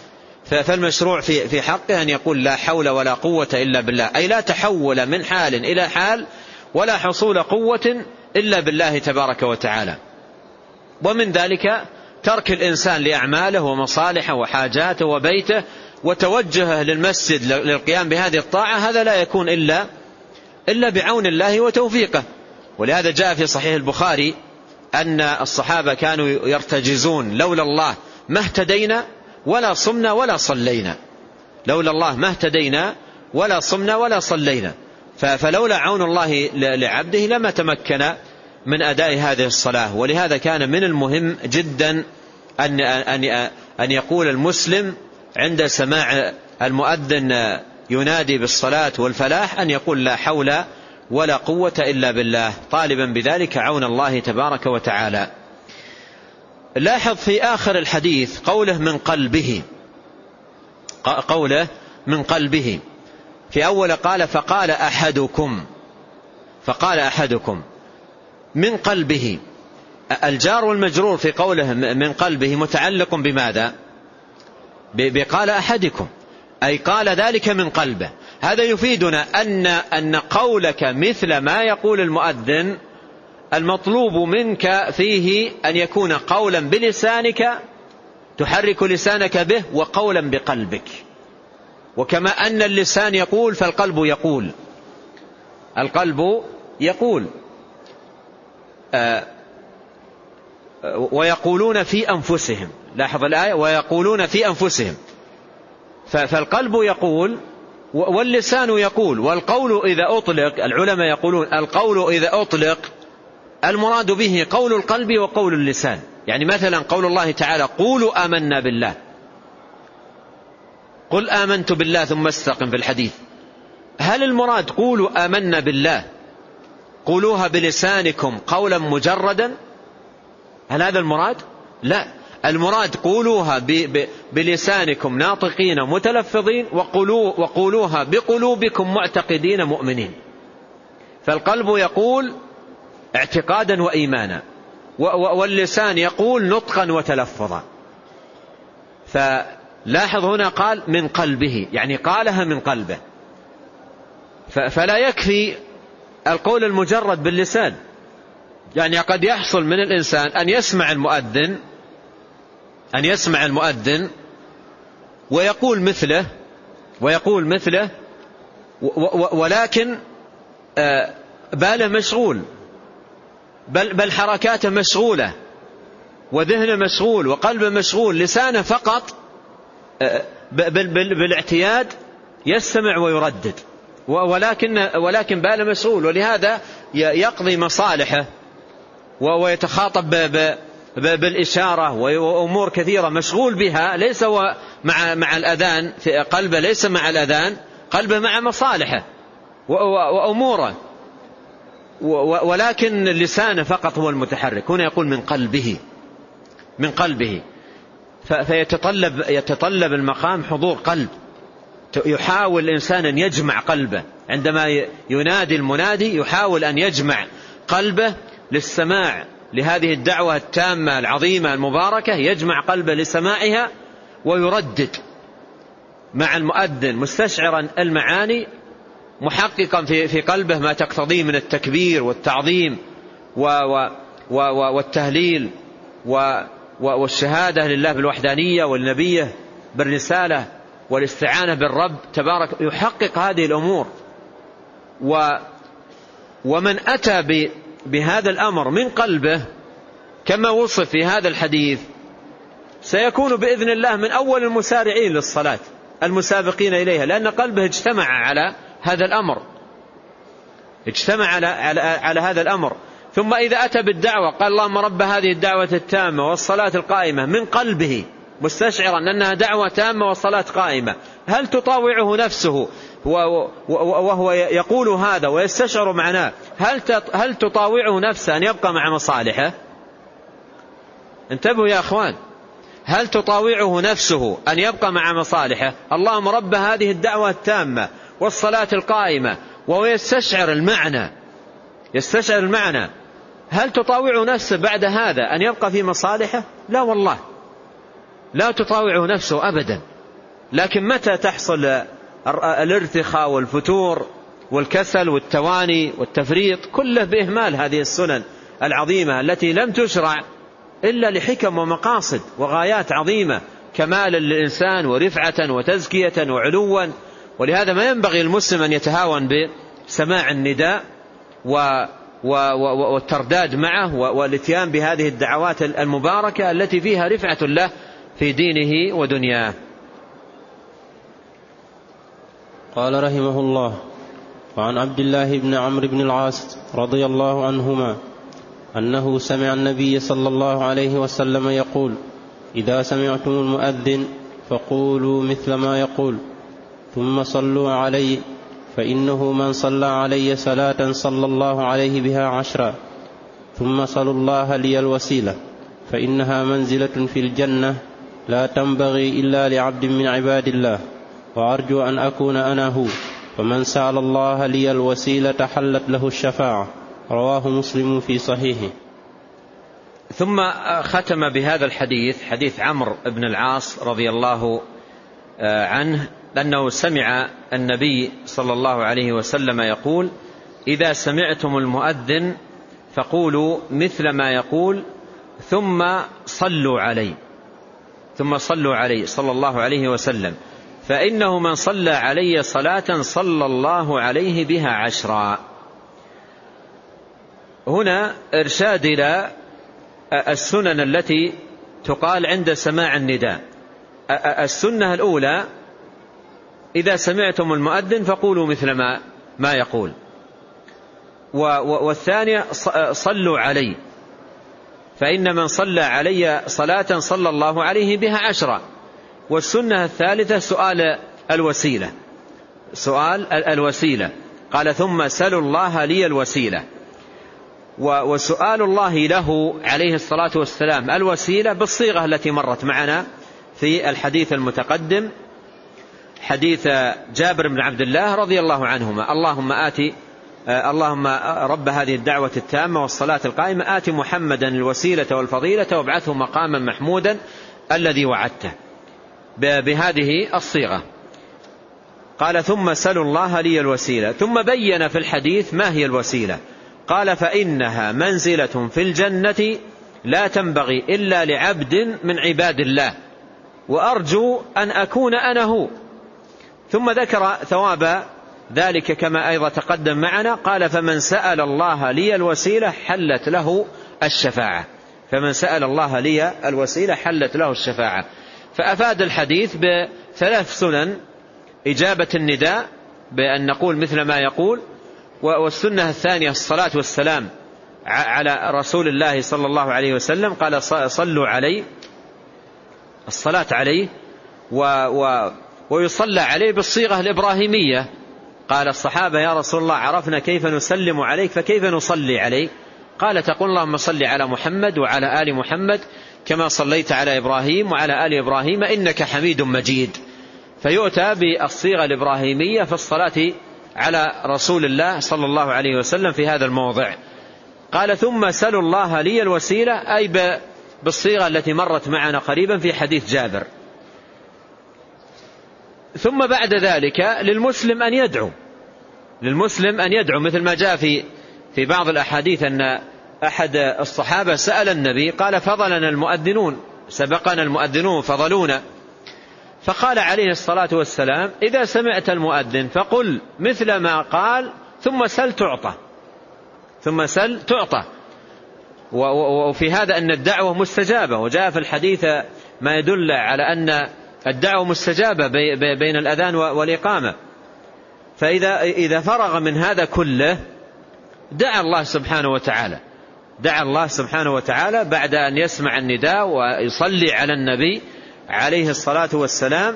فالمشروع في حقه أن يقول لا حول ولا قوة إلا بالله، أي لا تحول من حال إلى حال ولا حصول قوة إلا بالله تبارك وتعالى. ومن ذلك ترك الإنسان لأعماله ومصالحه وحاجاته وبيته وتوجهه للمسجد للقيام بهذه الطاعة، هذا لا يكون إلا بعون الله وتوفيقه. ولهذا جاء في صحيح البخاري أن الصحابة كانوا يرتجزون: لولا الله ما اهتدينا ولا صمنا ولا صلينا، لولا الله ما اهتدينا ولا صمنا ولا صلينا. فلولا عون الله لعبده لما تمكن من أداء هذه الصلاة. ولهذا كان من المهم جدا أن يقول المسلم عند سماع المؤذن ينادي بالصلاة والفلاح أن يقول لا حول ولا قوة إلا بالله، طالبا بذلك عون الله تبارك وتعالى. لاحظ في آخر الحديث قوله من قلبه، قوله من قلبه. في أول قال فقال أحدكم، فقال أحدكم من قلبه. الجار والمجرور في قوله من قلبه متعلق بماذا؟ بقال أحدكم، أي قال ذلك من قلبه. هذا يفيدنا أن قولك مثل ما يقول المؤذن المطلوب منك فيه أن يكون قولا بلسانك تحرك لسانك به وقولا بقلبك. وكما أن اللسان يقول فالقلب يقول، القلب يقول. ويقولون في أنفسهم، لاحظ الآية ويقولون في أنفسهم، فالقلب يقول واللسان يقول. والقول إذا أطلق، العلماء يقولون القول إذا أطلق المراد به قول القلب وقول اللسان. يعني مثلا قول الله تعالى قولوا آمنا بالله، قل آمنت بالله ثم استقم في الحديث، هل المراد قولوا آمنا بالله قولوها بلسانكم قولا مجردا؟ هل هذا المراد؟ لا، المراد قولوها بلسانكم ناطقين متلفظين وقولوها بقلوبكم معتقدين مؤمنين. فالقلب يقول اعتقادا وإيمانا، واللسان يقول نطقا وتلفظا. فلاحظ هنا قال من قلبه، يعني قالها من قلبه. فلا يكفي القول المجرد باللسان، يعني قد يحصل من الإنسان أن يسمع المؤذن ويقول مثله ولكن باله مشغول، بل حركاته مشغولة وذهنه مشغول وقلبه مشغول، لسانه فقط بالاعتياد يستمع ويردد، ولكن باله مشغول. ولهذا يقضي مصالحه ويتخاطب بالإشارة وأمور كثيرة مشغول بها، ليس مع الأذان في قلبه، ليس مع الأذان قلبه مع مصالحه وأموره، ولكن لسانه فقط هو المتحرك. هنا يقول من قلبه. فيتطلب المقام حضور قلب. يحاول الإنسان أن يجمع قلبه عندما ينادي المنادي، يحاول أن يجمع قلبه للسماع لهذه الدعوة التامة العظيمة المباركة، يجمع قلبه لسماعها ويردد مع المؤذن مستشعرا المعاني، محققا في قلبه ما تقتضيه من التكبير والتعظيم والتهليل والشهادة لله بالوحدانية والنبيه بالرسالة والاستعانة بالرب تبارك. يحقق هذه الأمور. ومن أتى بهذا الأمر من قلبه كما وصف في هذا الحديث سيكون بإذن الله من أول المسارعين للصلاة المسابقين إليها، لأن قلبه اجتمع على هذا الأمر، اجتمع على هذا الأمر. ثم إذا أتى بالدعوة قال اللهم رب هذه الدعوة التامة والصلاة القائمة، من قلبه مستشعرا أنها دعوة تامة والصلاة قائمة. هل تطاوعه نفسه وهو يقول هذا ويستشعر معناه؟ هل تطاوعه نفسه أن يبقى مع مصالحه؟ انتبهوا يا أخوان، هل تطاوعه نفسه أن يبقى مع مصالحه؟ اللهم رب هذه الدعوة التامة والصلاة القائمة، وهو يستشعر المعنى. هل تطاوع نفسه بعد هذا أن يبقى في مصالحه؟ لا والله، لا تطاوع نفسه أبدا. لكن متى تحصل الارتخاء والفتور والكسل والتواني والتفريط؟ كله بإهمال هذه السنن العظيمة التي لم تشرع إلا لحكم ومقاصد وغايات عظيمة، كمالا للإنسان ورفعة وتزكية وعلوا. ولهذا ما ينبغي المسلم أن يتهاون بسماع النداء والترداد معه والاتيان بهذه الدعوات المباركة التي فيها رفعة له في دينه ودنياه.
قال رحمه الله: وعن عبد الله بن عمرو بن العاص رضي الله عنهما أنه سمع النبي صلى الله عليه وسلم يقول: إذا سمعتم المؤذن فقولوا مثل ما يقول، ثم صلوا علي، فإنه من صلى علي صلاة صلى الله عليه بها 10. ثم صلوا الله لي الوسيلة، فإنها منزلة في الجنة لا تنبغي إلا لعبد من عباد الله، وأرجو أن أكون أنا هو. فمن سأل الله لي الوسيلة حلت له الشفاعة. رواه مسلم في صحيحه.
ثم ختم بهذا الحديث، حديث عمرو بن العاص رضي الله عنه، أنه سمع النبي صلى الله عليه وسلم يقول: إذا سمعتم المؤذن فقولوا مثل ما يقول، ثم صلوا عليه صلى الله عليه وسلم، فإنه من صلى علي صلاة صلى الله عليه بها 10. هنا إرشاد إلى السنن التي تقال عند سماع النداء. السنة الأولى: إذا سمعتم المؤذن فقولوا مثل ما يقول. والثانية: صلوا علي، فإن من صلى علي صلاة صلى الله عليه بها 10. والسنة الثالثة: سؤال الوسيلة. قال: ثم سلوا الله لي الوسيلة. وسؤال الله له عليه الصلاة والسلام الوسيلة بالصيغة التي مرت معنا في الحديث المتقدم، حديث جابر بن عبد الله رضي الله عنهما: اللهم رب هذه الدعوة التامة والصلاة القائمة آت محمدا الوسيلة والفضيلة وابعثه مقاما محمودا الذي وعدته، بهذه الصيغة. قال: ثم سلوا الله لي الوسيلة. ثم بين في الحديث ما هي الوسيلة، قال: فإنها منزلة في الجنة لا تنبغي إلا لعبد من عباد الله، وأرجو أن أكون أنا هو. ثم ذكر ثواب ذلك كما أيضا تقدم معنا. قال: فمن سأل الله لي الوسيلة حلت له الشفاعة. فأفاد الحديث بثلاث سنن: إجابة النداء بأن نقول مثل ما يقول، والسنة الثانية الصلاة والسلام على رسول الله صلى الله عليه وسلم، قال: صلوا عليه، الصلاة عليه، ويصلى عليه بالصيغة الإبراهيمية. قال الصحابة: يا رسول الله عرفنا كيف نسلم عليك، فكيف نصلي عليك؟ قال: تقول اللهم صل على محمد وعلى آل محمد كما صليت على إبراهيم وعلى آل إبراهيم إنك حميد مجيد. فيؤتى بالصيغة الإبراهيمية في الصلاة على رسول الله صلى الله عليه وسلم في هذا الموضع. قال: ثم سلوا الله لي الوسيلة، أي بالصيغة التي مرت معنا قريبا في حديث جابر. ثم بعد ذلك للمسلم أن يدعو، مثل ما جاء في بعض الأحاديث أن أحد الصحابة سأل النبي قال: فضلنا المؤذنون، سبقنا المؤذنون فضلونا. فقال عليه الصلاة والسلام: إذا سمعت المؤذن فقل مثل ما قال، ثم سل تعطى. وفي هذا أن الدعوة مستجابة، وجاء في الحديث ما يدل على أن الدعوة مستجابة بين الأذان والإقامة. فإذا فرغ من هذا كله دعا الله سبحانه وتعالى بعد أن يسمع النداء ويصلي على النبي عليه الصلاة والسلام،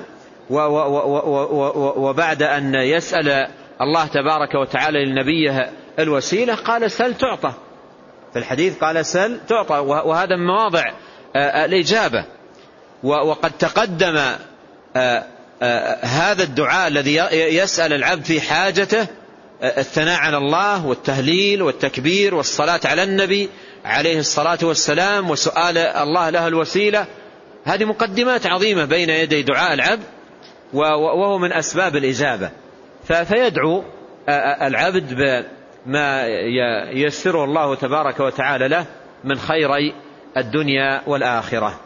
وبعد أن يسأل الله تبارك وتعالى لنبيه الوسيلة قال: سل تعطى. في الحديث قال: سل تعطى، وهذا من مواضع الإجابة. وقد تقدم هذا الدعاء الذي يسأل العبد في حاجته، الثناء على الله والتهليل والتكبير والصلاة على النبي عليه الصلاة والسلام وسؤال الله له الوسيلة. هذه مقدمات عظيمة بين يدي دعاء العبد، وهو من أسباب الإجابة. فيدعو العبد بما ييسره الله تبارك وتعالى له من خيري الدنيا والآخرة.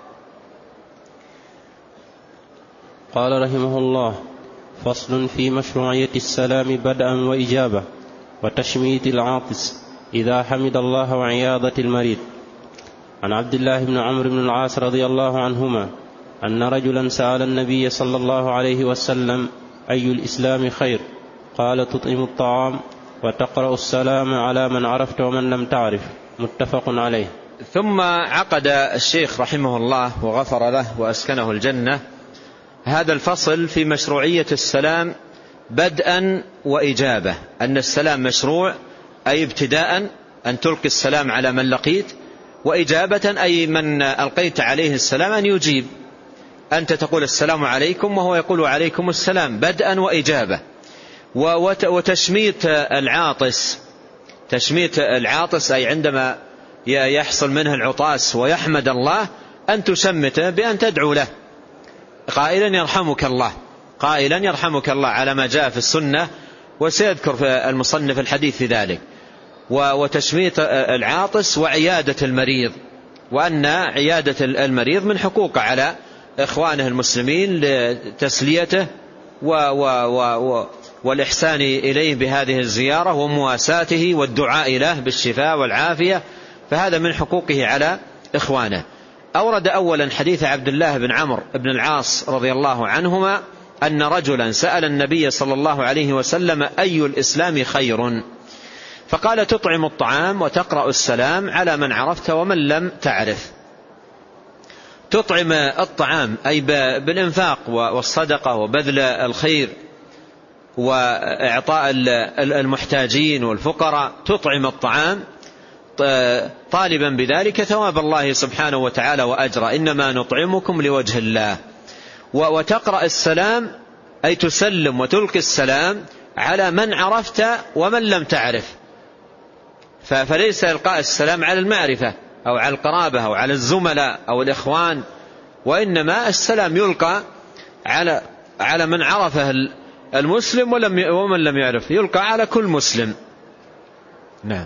قال رحمه الله: فصل في مشروعية السلام بدءا وإجابة وتشميت العاطس إذا حمد الله وعياضة المريض. عن عبد الله بن عمرو بن العاص رضي الله عنهما أن رجلا سأل النبي صلى الله عليه وسلم: أي الإسلام خير؟ قال: تطعم الطعام وتقرأ السلام على من عرفت ومن لم تعرف. متفق عليه.
ثم عقد الشيخ رحمه الله وغفر له وأسكنه الجنة هذا الفصل في مشروعية السلام بدءا وإجابة، أن السلام مشروع أي ابتداء أن تلقي السلام على من لقيت، وإجابة أي من ألقيت عليه السلام أن يجيب، أنت تقول السلام عليكم وهو يقول عليكم السلام، بدءا وإجابة. وتشميت العاطس، تشميت العاطس أي عندما يحصل منه العطاس ويحمد الله أن تشمته بأن تدعو له قائلا يرحمك الله، قائلا يرحمك الله على ما جاء في السنة، وسيذكر في المصنف الحديث في ذلك. وتشميت العاطس وعيادة المريض، وأن عيادة المريض من حقوق على إخوانه المسلمين لتسليته والإحسان إليه بهذه الزيارة ومواساته والدعاء له بالشفاء والعافية، فهذا من حقوقه على إخوانه. أورد أولا حديث عبد الله بن عمرو بن العاص رضي الله عنهما أن رجلا سأل النبي صلى الله عليه وسلم: أي الإسلام خير؟ فقال: تطعم الطعام وتقرأ السلام على من عرفت ومن لم تعرف. تطعم الطعام أي بالإنفاق والصدقة وبذل الخير وإعطاء المحتاجين والفقراء، تطعم الطعام طالبا بذلك ثواب الله سبحانه وتعالى وأجره، إنما نطعمكم لوجه الله. وتقرأ السلام أي تسلم وتلقي السلام على من عرفت ومن لم تعرف، فليس إلقاء السلام على المعرفة أو على القرابة أو على الزملاء أو الإخوان، وإنما السلام يلقى على من عرفه المسلم ومن لم يعرف، يلقى على كل مسلم. نعم.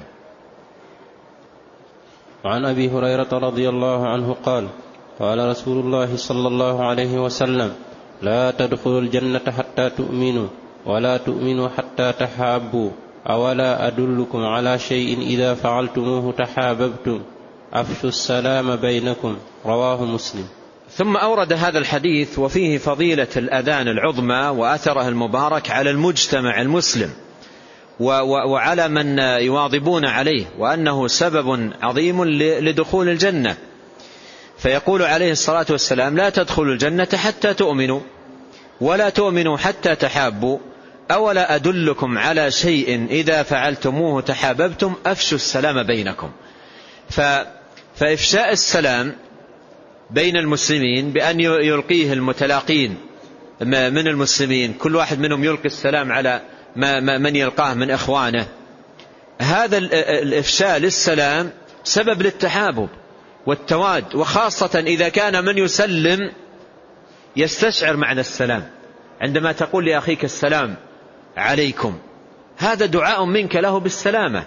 وعن أبي هريرة رضي الله عنه قال: قال رسول الله صلى الله عليه وسلم: لا تدخلوا الجنة حتى تؤمنوا ولا تؤمنوا حتى تحابوا، أولا أدلكم على شيء إذا فعلتموه تحاببتم، أفشوا السلام بينكم. رواه مسلم.
ثم أورد هذا الحديث وفيه فضيلة الأذان العظمى وأثره المبارك على المجتمع المسلم وعلى من يواظبون عليه، وأنه سبب عظيم لدخول الجنة. فيقول عليه الصلاة والسلام: لا تدخلوا الجنة حتى تؤمنوا ولا تؤمنوا حتى تحابوا، أولا أدلكم على شيء إذا فعلتموه تحاببتم، أفشوا السلام بينكم. فإفشاء السلام بين المسلمين بأن يلقيه المتلاقين من المسلمين، كل واحد منهم يلقي السلام على من يلقاه من إخوانه، هذا الإفشاء للسلام سبب للتحابب والتواد، وخاصة إذا كان من يسلم يستشعر معنى السلام. عندما تقول لأخيك السلام عليكم، هذا دعاء منك له بالسلامة،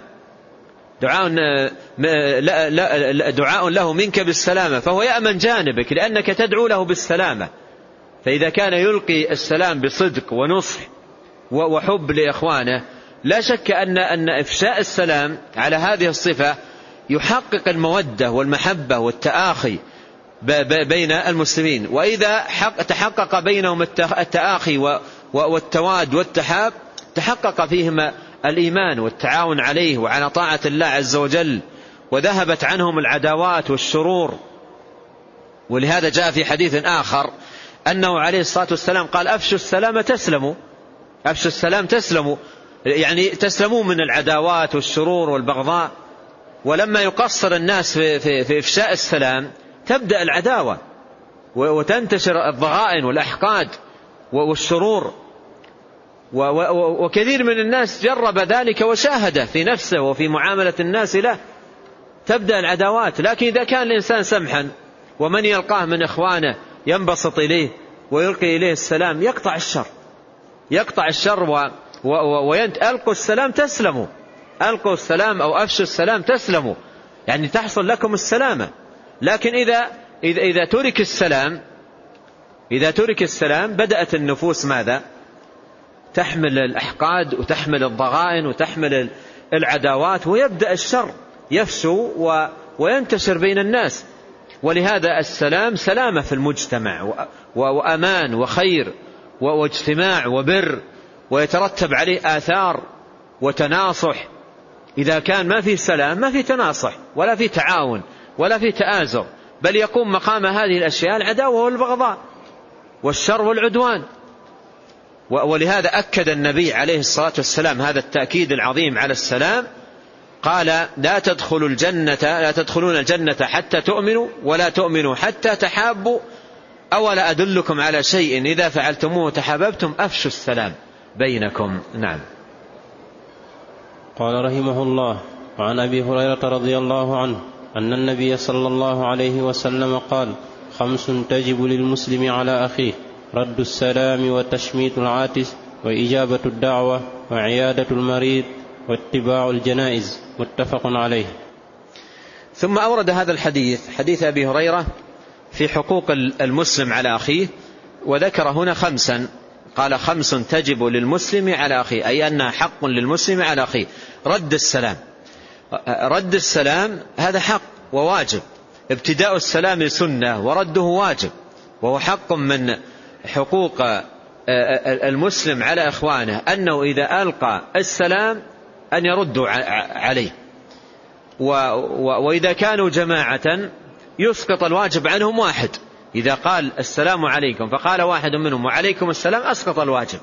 دعاء له منك بالسلامة، فهو يأمن جانبك لأنك تدعو له بالسلامة. فإذا كان يلقي السلام بصدق ونصح وحب لإخوانه، لا شك أن إفشاء السلام على هذه الصفة يحقق المودة والمحبة والتآخي بين المسلمين. وإذا تحقق بينهم التآخي والتواد والتحاب، تحقق فيهم الإيمان والتعاون عليه وعلى طاعة الله عز وجل، وذهبت عنهم العداوات والشرور. ولهذا جاء في حديث آخر أنه عليه الصلاة والسلام قال: أفشوا السلام تسلموا، أفشوا السلام تسلموا، يعني تسلموا من العداوات والشرور والبغضاء. ولما يقصر الناس في إفشاء السلام تبدأ العداوة وتنتشر الضغائن والأحقاد والشرور. وكثير من الناس جرب ذلك وشاهده في نفسه وفي معاملة الناس له، تبدأ العداوات. لكن إذا كان الإنسان سمحا ومن يلقاه من إخوانه ينبسط إليه ويلقي إليه السلام يقطع الشر ألقوا السلام تسلموا، ألقوا السلام أو أفشوا السلام تسلموا، يعني تحصل لكم السلامة. لكن إذا ترك السلام بدأت النفوس ماذا؟ تحمل الأحقاد وتحمل الضغائن وتحمل العداوات، ويبدأ الشر يفشو وينتشر بين الناس. ولهذا السلام سلامة في المجتمع وأمان وخير واجتماع وبر، ويترتب عليه آثار وتناصح. إذا كان ما في سلام ما في تناصح ولا في تعاون ولا في تآزر، بل يقوم مقام هذه الأشياء العداوة والبغضاء والشر والعدوان. ولهذا أكد النبي عليه الصلاة والسلام هذا التأكيد العظيم على السلام، قال لا تدخلون الجنة حتى تؤمنوا ولا تؤمنوا حتى تحابوا، أولا أدلكم على شيء إذا فعلتموه تحاببتم أفشوا السلام بينكم. نعم.
قال رحمه الله: وعن أبي هريرة رضي الله عنه أن النبي صلى الله عليه وسلم قال: 5 تجب للمسلم على أخيه: رد السلام وتشميت العاتس وإجابة الدعوة وعيادة المريض واتباع الجنائز. متفق عليه.
ثم أورد هذا الحديث، حديث أبي هريرة، في حقوق المسلم على أخيه، وذكر هنا 5. قال: 5 تجب للمسلم على أخيه، أي أنها حق للمسلم على أخيه. رد السلام هذا حق وواجب، ابتداء السلام سنة ورده واجب، وهو حق من حقوق المسلم على إخوانه، أنه إذا ألقى السلام أن يردوا عليه، وإذا كانوا جماعة يسقط الواجب عنهم واحد. إذا قال السلام عليكم فقال واحد منهم وعليكم السلام أسقط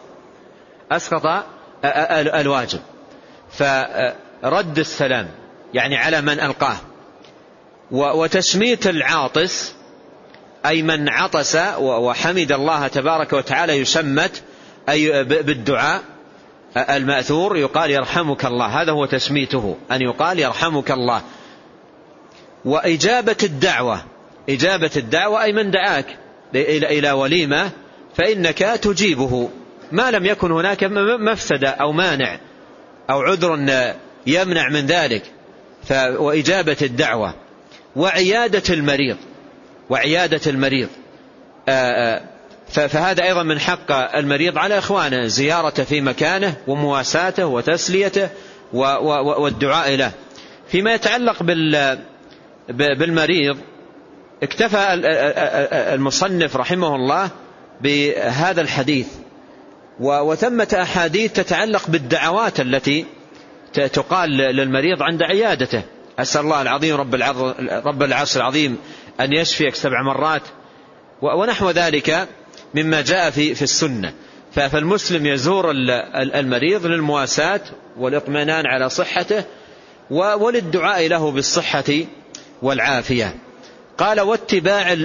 الواجب. فرد السلام يعني على من ألقاه. وتشميت العاطس أي من عطس وحمد الله تبارك وتعالى يشمت، أي بالدعاء المأثور يقال يرحمك الله، هذا هو تشميته، أن يقال يرحمك الله. وإجابة الدعوة أي من دعاك إلى وليمة فإنك تجيبه ما لم يكن هناك مفسدة أو مانع أو عذر يمنع من ذلك. وإجابة الدعوة وعيادة المريض فهذا أيضا من حق المريض على إخوانه، زيارته في مكانه ومواساته وتسليته والدعاء له. فيما يتعلق بالمريض اكتفى المصنف رحمه الله بهذا الحديث، وثمة أحاديث تتعلق بالدعوات التي تقال للمريض عند عيادته. أسأل الله العظيم رب العرش العظيم أن يشفيك 7 مرات ونحو ذلك مما جاء في السنة. فالمسلم يزور المريض للمواساة والإطمئنان على صحته وللدعاء له بالصحة والعافية. قال: واتباع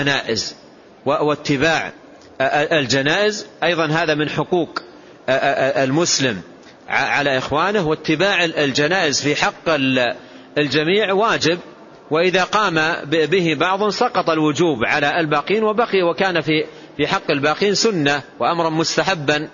الجنائز أيضا هذا من حقوق المسلم على إخوانه، واتباع الجنائز في حق الجميع واجب، وإذا قام به بعض سقط الوجوب على الباقين وبقي، وكان في حق الباقين سنة وأمرا مستحبا.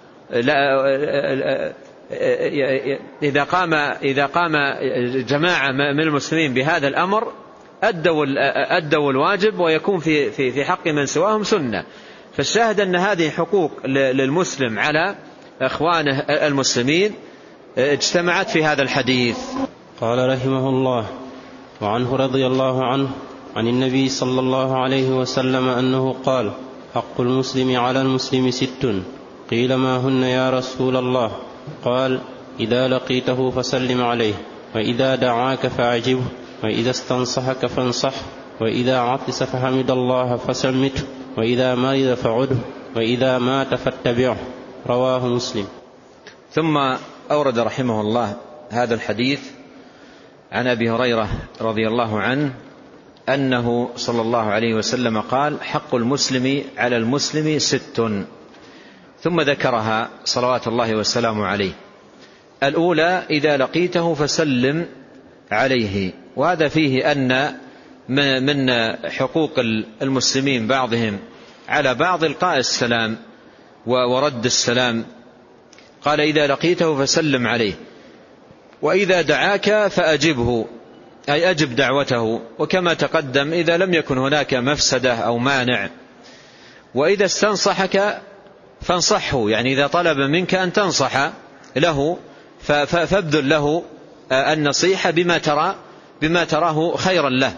إذا قام جماعة من المسلمين بهذا الأمر أدوا الواجب، ويكون في حق من سواهم سنة. فالشاهد أن هذه حقوق للمسلم على إخوانه المسلمين اجتمعت في هذا الحديث.
قال رحمه الله: وعنه رضي الله عنه عن النبي صلى الله عليه وسلم أنه قال: حق المسلم على المسلم 6. قيل: ما هن يا رسول الله؟ قال: إذا لقيته فسلم عليه، وإذا دعاك فأعجبه، وإذا استنصحك فانصح، وإذا عطس فحمد الله فسمته، وإذا مرض فعده، وإذا مات فاتبعه. رواه مسلم.
ثم أورد رحمه الله هذا الحديث عن أبي هريرة رضي الله عنه أنه صلى الله عليه وسلم قال: حق المسلم على المسلم 6. ثم ذكرها صلوات الله والسلام عليه. الأولى: إذا لقيته فسلم عليه. وهذا فيه أن من حقوق المسلمين بعضهم على بعض إلقاء السلام ورد السلام. قال إذا لقيته فسلم عليه، وإذا دعاك فأجبه، أي أجب دعوته، وكما تقدم إذا لم يكن هناك مفسدة أو مانع. وإذا استنصحك فانصحه، يعني إذا طلب منك أن تنصح له فابذل له النصيحة بما تراه خيرا له.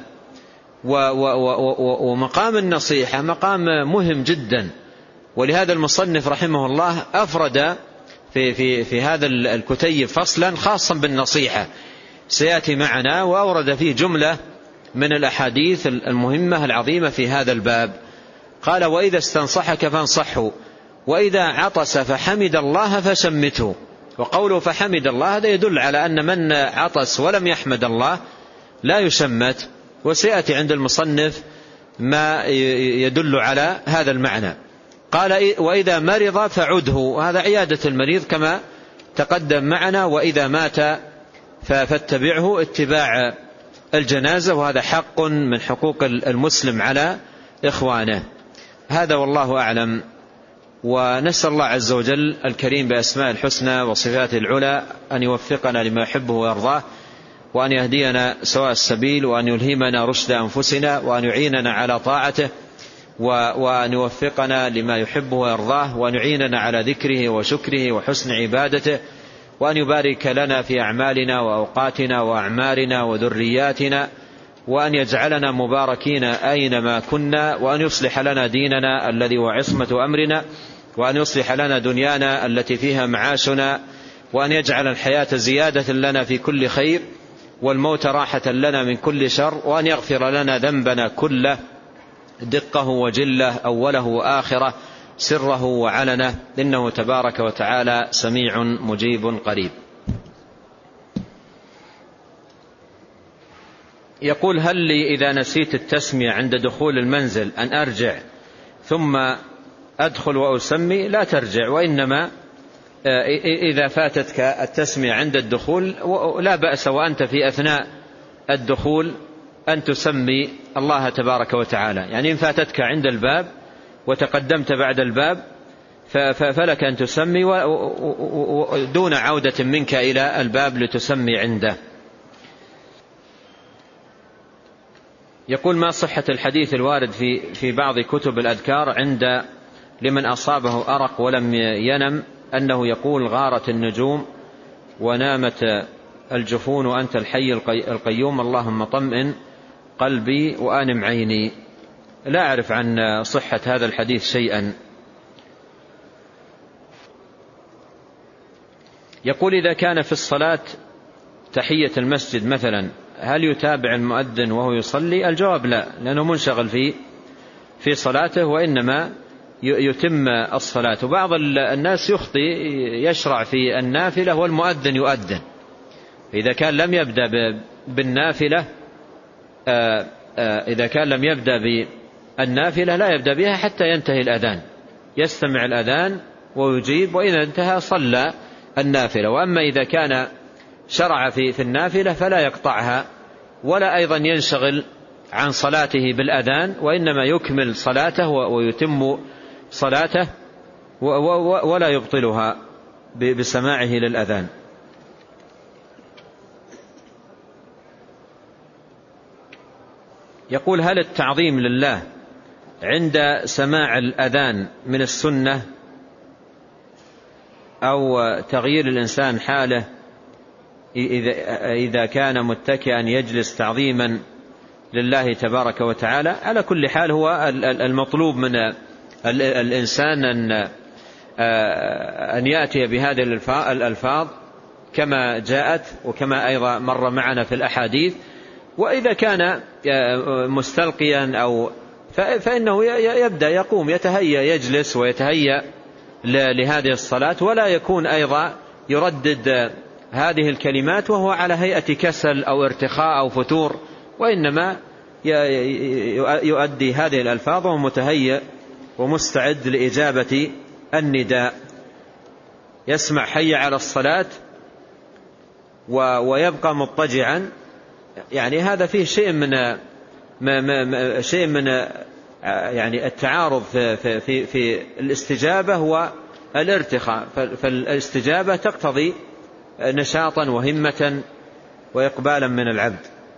ومقام النصيحة مقام مهم جدا، ولهذا المصنف رحمه الله أفرد في هذا الكتيب فصلا خاصا بالنصيحة سيأتي معنا، وأورد فيه جملة من الأحاديث المهمة العظيمة في هذا الباب. قال وإذا استنصحك فانصحه، وإذا عطس فحمد الله فشمته. وقوله فحمد الله هذا يدل على أن من عطس ولم يحمد الله لا يشمت، وسيأتي عند المصنف ما يدل على هذا المعنى. قال وإذا مرض فعده، وهذا عيادة المريض كما تقدم معنا. وإذا مات فاتبعه، اتباع الجنازة، وهذا حق من حقوق المسلم على إخوانه. هذا والله أعلم. ونسأل الله عز وجل الكريم بأسماء الحسنى وصفاته العلى أن يوفقنا لما يحبه ويرضاه، وأن يهدينا سواء السبيل، وأن يلهمنا رشد أنفسنا، وأن يعيننا على طاعته، وأن يوفقنا لما يحبه ويرضاه، وأن يعيننا على ذكره وشكره وحسن عبادته، وأن يبارك لنا في أعمالنا وأوقاتنا وأعمارنا وذرياتنا، وأن يجعلنا مباركين أينما كنا، وأن يصلح لنا ديننا الذي هو عصمة أمرنا، وأن يصلح لنا دنيانا التي فيها معاشنا، وأن يجعل الحياة زيادة لنا في كل خير، والموت راحة لنا من كل شر، وأن يغفر لنا ذنبنا كله دقه وجله، أوله وآخره، سره وعلنه، إنه تبارك وتعالى سميع مجيب قريب. يقول هل لي إذا نسيت التسمية عند دخول المنزل أن أرجع ثم أدخل وأسمي؟ لا ترجع، وإنما إذا فاتتك التسمية عند الدخول لا بأس وأنت في أثناء الدخول أن تسمي الله تبارك وتعالى. يعني إن فاتتك عند الباب وتقدمت بعد الباب فلك أن تسمي دون عودة منك إلى الباب لتسمي عنده. يقول ما صحة الحديث الوارد في بعض كتب الأذكار عند لمن أصابه أرق ولم ينم أنه يقول غارت النجوم ونامت الجفون وأنت الحي القيوم اللهم طمئن قلبي وآنم عيني؟ لا أعرف عن صحة هذا الحديث شيئا. يقول إذا كان في الصلاة تحية المسجد مثلا هل يتابع المؤذن وهو يصلي؟ الجواب لا، لأنه منشغل في صلاته، وإنما يتم الصلاة. وبعض الناس يخطئ يشرع في النافلة والمؤذن يؤذن، إذا كان لم يبدأ بالنافلة إذا كان لم يبدأ بالنافلة لا يبدأ بها حتى ينتهي الأذان، يستمع الأذان ويجيب، وإذا انتهى صلى النافلة. وأما إذا كان شرع في النافلة فلا يقطعها ولا أيضا ينشغل عن صلاته بالأذان، وإنما يكمل صلاته ويتم صلاته ولا يبطلها بسماعه للأذان. يقول هل التعظيم لله عند سماع الأذان من السنة أو تغيير الإنسان حاله إذا كان متكئا يجلس تعظيما لله تبارك وتعالى؟ على كل حال هو المطلوب من الإنسان أن يأتي بهذه الألفاظ كما جاءت وكما أيضا مر معنا في الأحاديث. وإذا كان مستلقيا فإنه يبدأ يقوم يتهيأ يجلس ويتهيأ لهذه الصلاة، ولا يكون أيضا يردد هذه الكلمات وهو على هيئة كسل أو ارتخاء أو فتور، وإنما يؤدي هذه الألفاظ ومتهيأ ومستعد لإجابة النداء، يسمع حي على الصلاة ويبقى مضطجعا. يعني هذا فيه شيء من يعني التعارض في الاستجابة والارتخاء، فالاستجابة تقتضي نشاطا وهمة وإقبالا من العبد.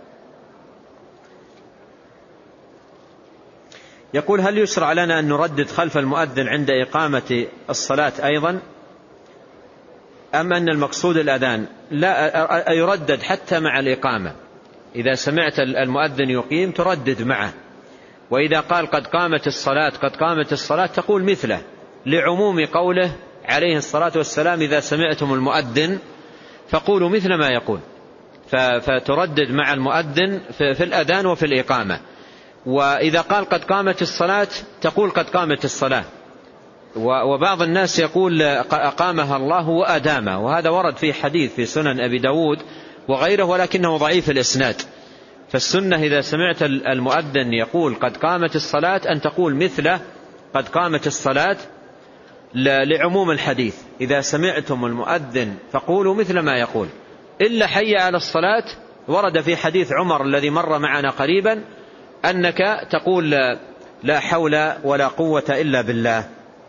يقول: هل يشرع لنا أن نردد خلف المؤذن عند إقامة الصلاة أيضا، أم أن المقصود الأذان؟ لا، يردد حتى مع الإقامة. إذا سمعت المؤذن يقيم تردد معه، وإذا قال قد قامت الصلاة قد قامت الصلاة تقول مثله، لعموم قوله عليه الصلاة والسلام: إذا سمعتم المؤذن فقولوا مثل ما يقول. فتردد مع المؤذن في الأذان وفي الإقامة. وإذا قال قد قامت الصلاة تقول قد قامت الصلاة. وبعض الناس يقول أقامها الله وأدامها، وهذا ورد في حديث في سنن أبي داود وغيره، ولكنه ضعيف الإسناد. فالسنة إذا سمعت المؤذن يقول قد قامت الصلاة أن تقول مثله قد قامت الصلاة، لعموم الحديث: إذا سمعتم المؤذن فقولوا مثل ما يقول. إلا حي على الصلاة ورد في حديث عمر الذي مر معنا قريبا أنك تقول لا حول ولا قوة إلا بالله.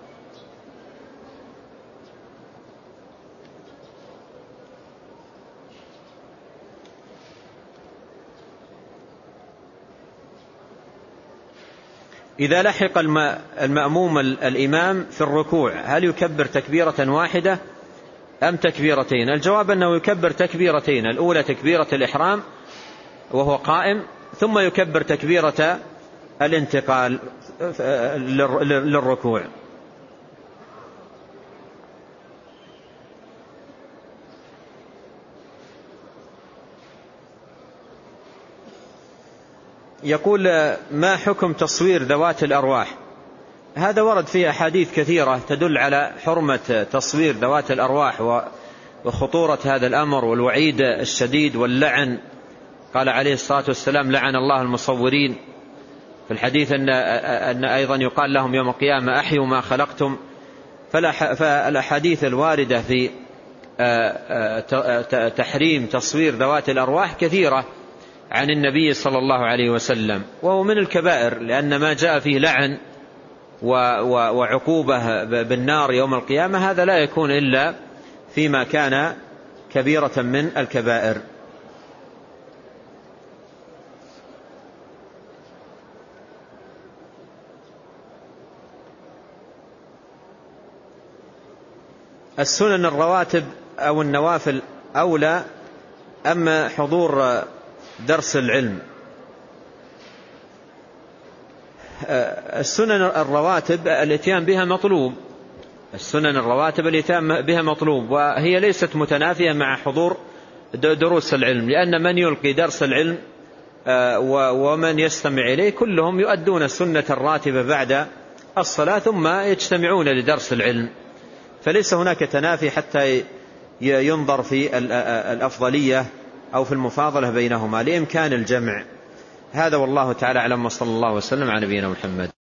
إذا لحق المأموم الإمام في الركوع هل يكبر تكبيرة واحدة أم تكبيرتين؟ الجواب أنه يكبر تكبيرتين: الأولى تكبيرة الإحرام وهو قائم، ثم يكبر تكبيرة الانتقال للركوع. يقول: ما حكم تصوير ذوات الأرواح؟ هذا ورد فيه أحاديث كثيرة تدل على حرمة تصوير ذوات الأرواح وخطورة هذا الأمر والوعيد الشديد واللعن. قال عليه الصلاة والسلام: لعن الله المصورين. في الحديث أن أيضا يقال لهم يوم القيامة: أحيوا ما خلقتم. فالأحاديث الواردة في تحريم تصوير ذوات الأرواح كثيرة عن النبي صلى الله عليه وسلم، وهو من الكبائر، لأن ما جاء فيه لعن وعقوبة بالنار يوم القيامة هذا لا يكون إلا فيما كان كبيرة من الكبائر. السنن الرواتب أو النوافل أولى أما حضور درس العلم؟ السنن الرواتب الاتيان بها مطلوب، السنن الرواتب الاتيان بها مطلوب، وهي ليست متنافية مع حضور دروس العلم، لأن من يلقي درس العلم ومن يستمع إليه كلهم يؤدون السنة الراتبة بعد الصلاة ثم يجتمعون لدرس العلم، فليس هناك تنافي حتى ينظر في الأفضلية أو في المفاضلة بينهما لإمكان الجمع. هذا والله تعالى أعلم، وصلى الله وسلم على نبينا محمد.